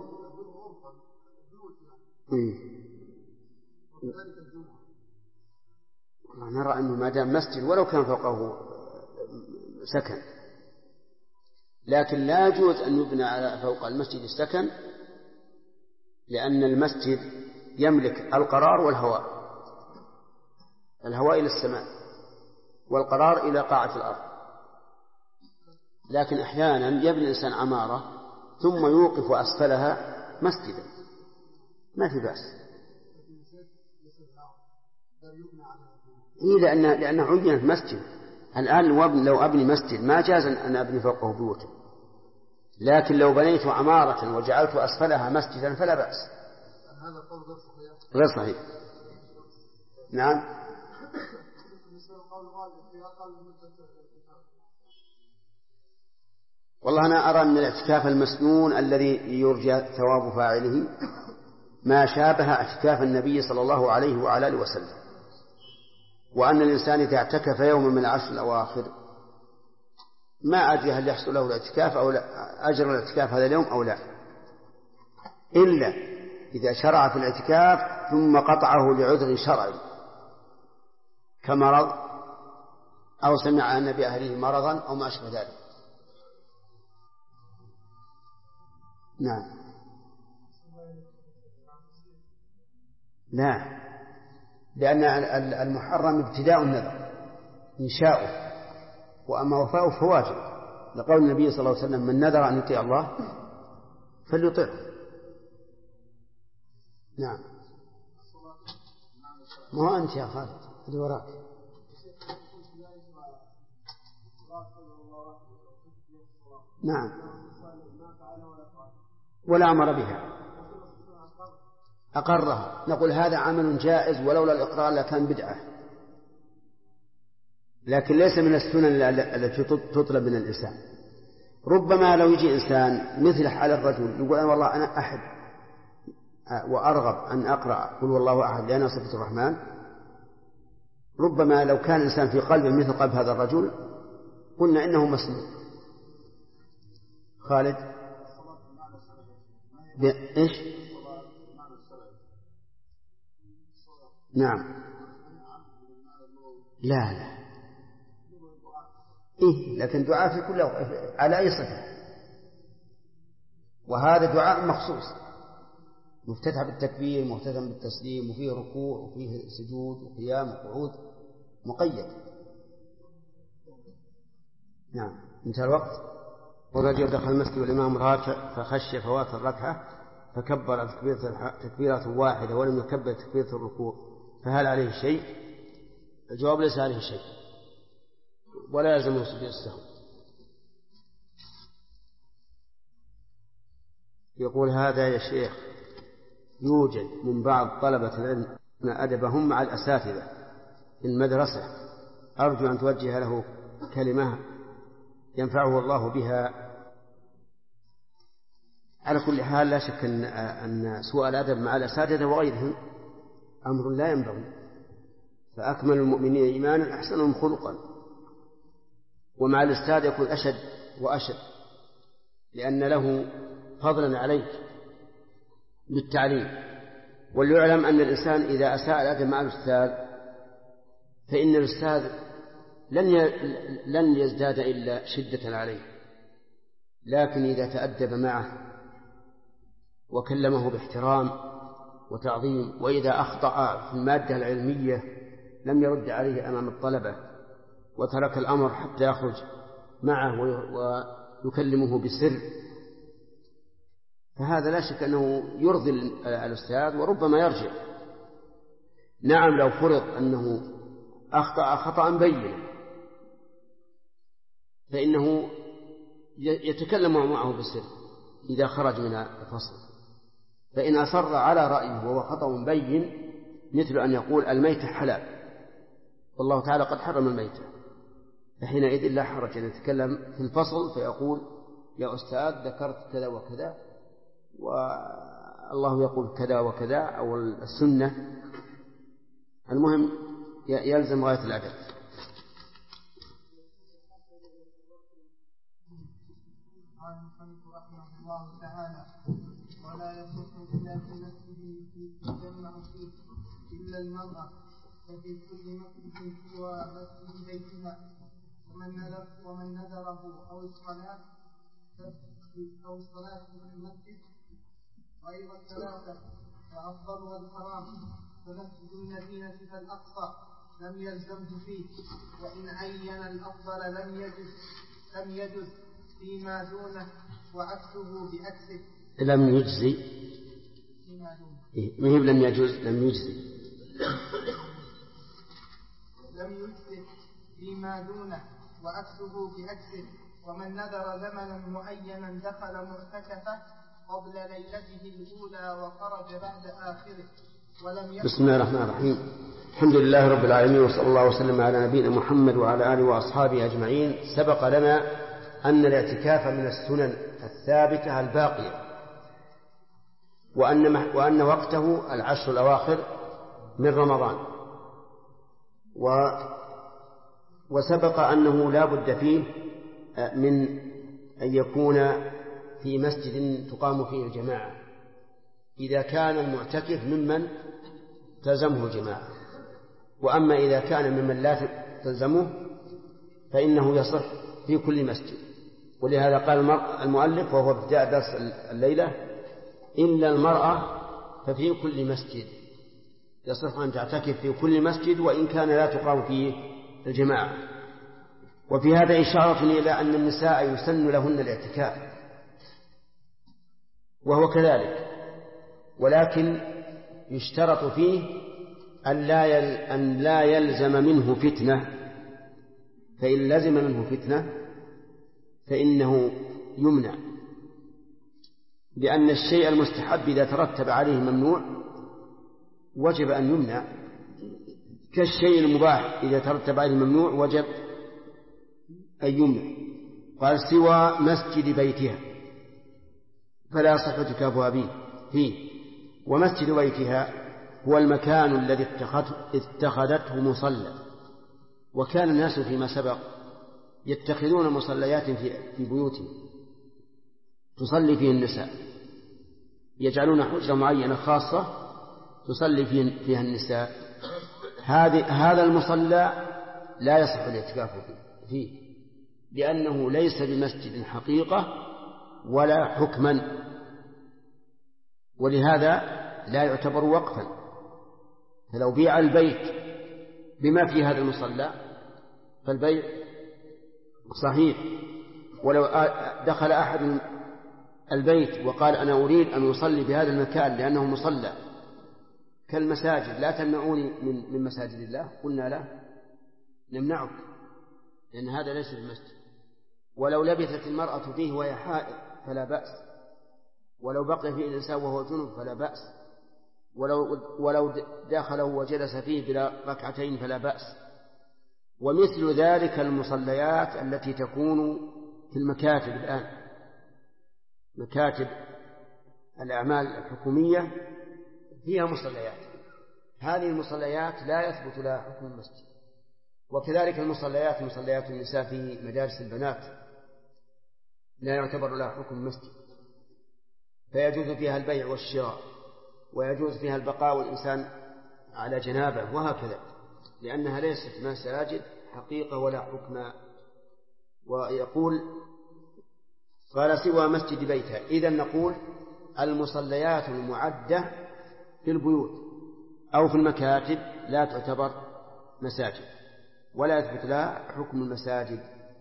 نرى أنه ما دام مسجد ولو كان فوقه سكن، لكن لا يجوز أن يبنى على فوق المسجد السكن، لأن المسجد يملك القرار والهواء، الهواء إلى السماء والقرار إلى قاعة الأرض. لكن أحيانا يبني الإنسان عمارة ثم يوقف أسفلها مسجدا، ما في بأس. لأنه عينت مسجد. الآن لو أبني مسجد ما جاز أن أبني فوقه بيوتا، لكن لو بنيت عمارة وجعلت أسفلها مسجدا فلا بأس. هذا قول غير صحيح. نعم والله أنا أرى أن الاعتكاف المسنون الذي يرجى ثواب فاعله ما شابه اعتكاف النبي صلى الله عليه وعلى آله وسلم، وأن الإنسان إذا اعتكف يوما من 10 الأواخر ما أدري هل يحصل له الاعتكاف أو لا، أجر الاعتكاف هذا اليوم أو لا، إلا إذا شرع في الاعتكاف ثم قطعه لعذر شرعي كمرض أو سمع أن بأهله مرضا أو ما أشبه ذلك. نعم لا، لأن المحرم ابتداء النذر إنشاؤه، وأما وفاؤه فواجب، لقول النبي صلى الله عليه وسلم من نذر أن يطيع الله فليطيعه. نعم ما هو أنت يا خالد اللي وراك. نعم، ولا أمر بها، أقرها. نقول هذا عمل جائز ولولا الإقرار لكان بدعة، لكن ليس من السنن التي تطلب من الإنسان. ربما لو يجي إنسان مثل حال الرجل يقول أنا والله أنا أحب وأرغب أن أقرأ قل والله أحد لأنه صفة الرحمن، ربما لو كان إنسان في قلبه مثل قلب هذا الرجل قلنا إنه مسنون. خالد إيش؟ نعم، لا إيه، لكن دعاء في كل على أي صفة، وهذا دعاء مخصوص مفتتح بالتكبير مفتتح بالتسليم وفيه ركوع وفيه سجود وقيام وقعود مقيد. نعم، انتهى الوقت. ورجل دخل المسجد والإمام راكع فخشي فوات الركعة فكبر تكبيرة واحدة ولم يكبر تكبيرة الركوع، فهل عليه شيء؟ الجواب ليس عليه شيء ولا يلزمه سجود السهو. يقول هذا يا شيخ يوجد من بعض طلبة العلم أدبهم مع الأساتذة في المدرسة، أرجو أن توجه له كلمة ينفعه الله بها. على كل حال لا شك أن سوء الأدب مع الأساتذة وغيرهم أمر لا ينبغي، فأكمل المؤمنين إيمانا أحسنهم خلقا، ومع الأستاذ يكون أشد وأشد لأن له فضلا عليك بالتعليم. وليعلم أن الإنسان إذا أساء الأدب مع الأستاذ فإن الأستاذ لن يزداد إلا شدة عليه، لكن إذا تأدب معه وكلمه باحترام وتعظيم، وإذا أخطأ في المادة العلمية لم يرد عليه أمام الطلبة وترك الأمر حتى يخرج معه ويكلمه بسر، فهذا لا شك أنه يرضي الأستاذ وربما يرجع. نعم، لو فرض أنه أخطأ خطأ بينا فإنه يتكلم معه بسر إذا خرج من الفصل، فإن أصر على رأيه وهو خطأ بين مثل أن يقول الميتة حلال والله تعالى قد حرم الميتة، فحينئذ لا حرج أن يتكلم في الفصل فيقول يا أستاذ ذكرت كذا وكذا والله يقول كذا وكذا أو السنة، المهم يلزم غاية الأدب. قال المصنف رحمه الله تعالى ولا يصح إلا في مسجد يجمع فيه إلا المرأة، ففي كل مسجد سوى مسجد بيتها، ومن نذره أو الصلاة في المسجد غير الثلاثة فأفضلها الحرام، فمسجد المدينة فالأقصى لم يلزمه فيه، وإن عين الأفضل لم يجز فيما دونه وعكسه بعكسه. لم يجزي مهم لم يجوز لم يجزي فيما دونه وعكسه بعكسه. ومن نذر زمنا معينا دخل معتكفه قبل ليلته الأولى وخرج بعد آخره ولم يكن. بسم الله الرحمن الرحيم، الحمد لله رب العالمين، وصلى الله وسلم على نبينا محمد وعلى آله وأصحابه أجمعين. سبق لنا أن الاعتكاف من السنن الثابتة الباقية، وأن وقته العشر الأواخر من رمضان، وسبق أنه لا بد فيه من أن يكون في مسجد تقام فيه الجماعة إذا كان المعتكف ممن تلزمه الجماعة، وأما إذا كان ممن لا تلزمه فإنه يصح في كل مسجد. ولهذا قال المؤلف وهو ابتداء درس الليلة إلا المرأة ففي كل مسجد، يصح أن تعتكف في كل مسجد وإن كان لا تقام فيه الجماعة. وفي هذا إشارة إلى أن النساء يسن لهن الاعتكاف وهو كذلك، ولكن يشترط فيه أن لا يلزم منه فتنة، فإن لزم منه فتنة فإنه يمنع، لأن الشيء المستحب إذا ترتب عليه ممنوع وجب أن يمنع، كالشيء المباح إذا ترتب عليه ممنوع وجب أن يمنع. قال سوى مسجد بيتها فلا صح اعتكافها فيه. ومسجد بيتها هو المكان الذي اتخذته مصلى، وكان الناس فيما سبق يتخذون مصليات في بيوتهم تصلي فيه النساء، يجعلون حجرة معينة خاصة تصلي فيها النساء. هذا المصلى لا يصح الاعتكاف فيه، لأنه ليس بمسجد حقيقة ولا حكما، ولهذا لا يعتبر وقفا. فلو بيع البيت بما في هذا المصلى فالبيع صحيح، ولو دخل أحد البيت وقال أنا أريد أن يصلي بهذا المكان لأنه مصلى كالمساجد لا تمنعوني من مساجد الله، قلنا لا، نمنعك، لأن هذا ليس بمسجد. ولو لبثت المرأة فيه وهي حائض فلا بأس، ولو بقي فيه الإنسان وهو جنب فلا بأس، ولو دخله وجلس فيه بلا ركعتين فلا بأس. ومثل ذلك المصليات التي تكون في المكاتب الآن، مكاتب الأعمال الحكومية فيها مصليات، هذه المصليات لا يثبت لها حكم المسجد. وكذلك المصليات مصليات النساء في مدارس البنات لا يعتبر لها حكم المسجد، فيجوز فيها البيع والشراء، ويجوز فيها البقاء والإنسان على جنابه وهكذا، لأنها ليست مساجد حقيقة ولا حكم. ويقول قال سوى مسجد بيتها، إذن نقول المصليات المعدة في البيوت أو في المكاتب لا تعتبر مساجد ولا يثبت لها حكم المساجد.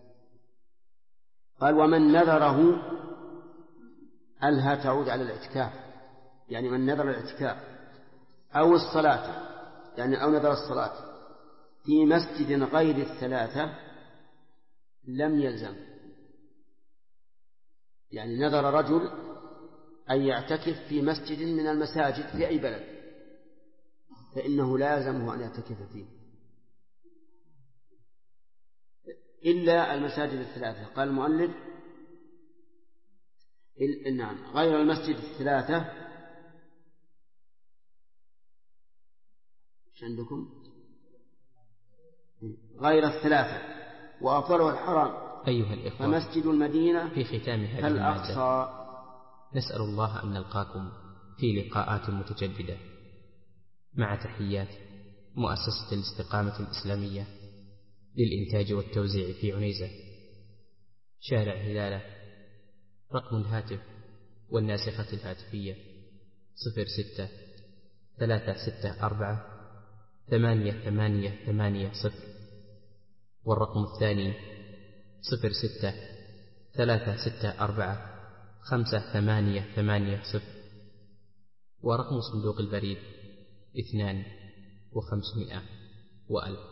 قال ومن نذره، ألها تعود على الاعتكاف، يعني من نذر الاعتكاف أو الصلاة، يعني أو نذر الصلاة في مسجد غير الثلاثة لم يلزم. يعني نذر رجل أن يعتكف في مسجد من المساجد في أي بلد، فإنه لازمه أن يعتكف فيه إلا المساجد الثلاثة. قال المؤلف نعم غير المسجد الثلاثة. ايش عندكم؟ غير الثلاثة وأفضله الحرام. أيها الإخوة، فمسجد المدينة في ختام هذه كالأقصى. نسأل الله أن نلقاكم في لقاءات متجددة، مع تحيات مؤسسة الاستقامة الإسلامية للإنتاج والتوزيع في عنيزة، شارع هلالة. رقم الهاتف والناسخة الهاتفية 06-364-8880، والرقم الثاني 06-364-5880، ورقم صندوق البريد 2500 و1000.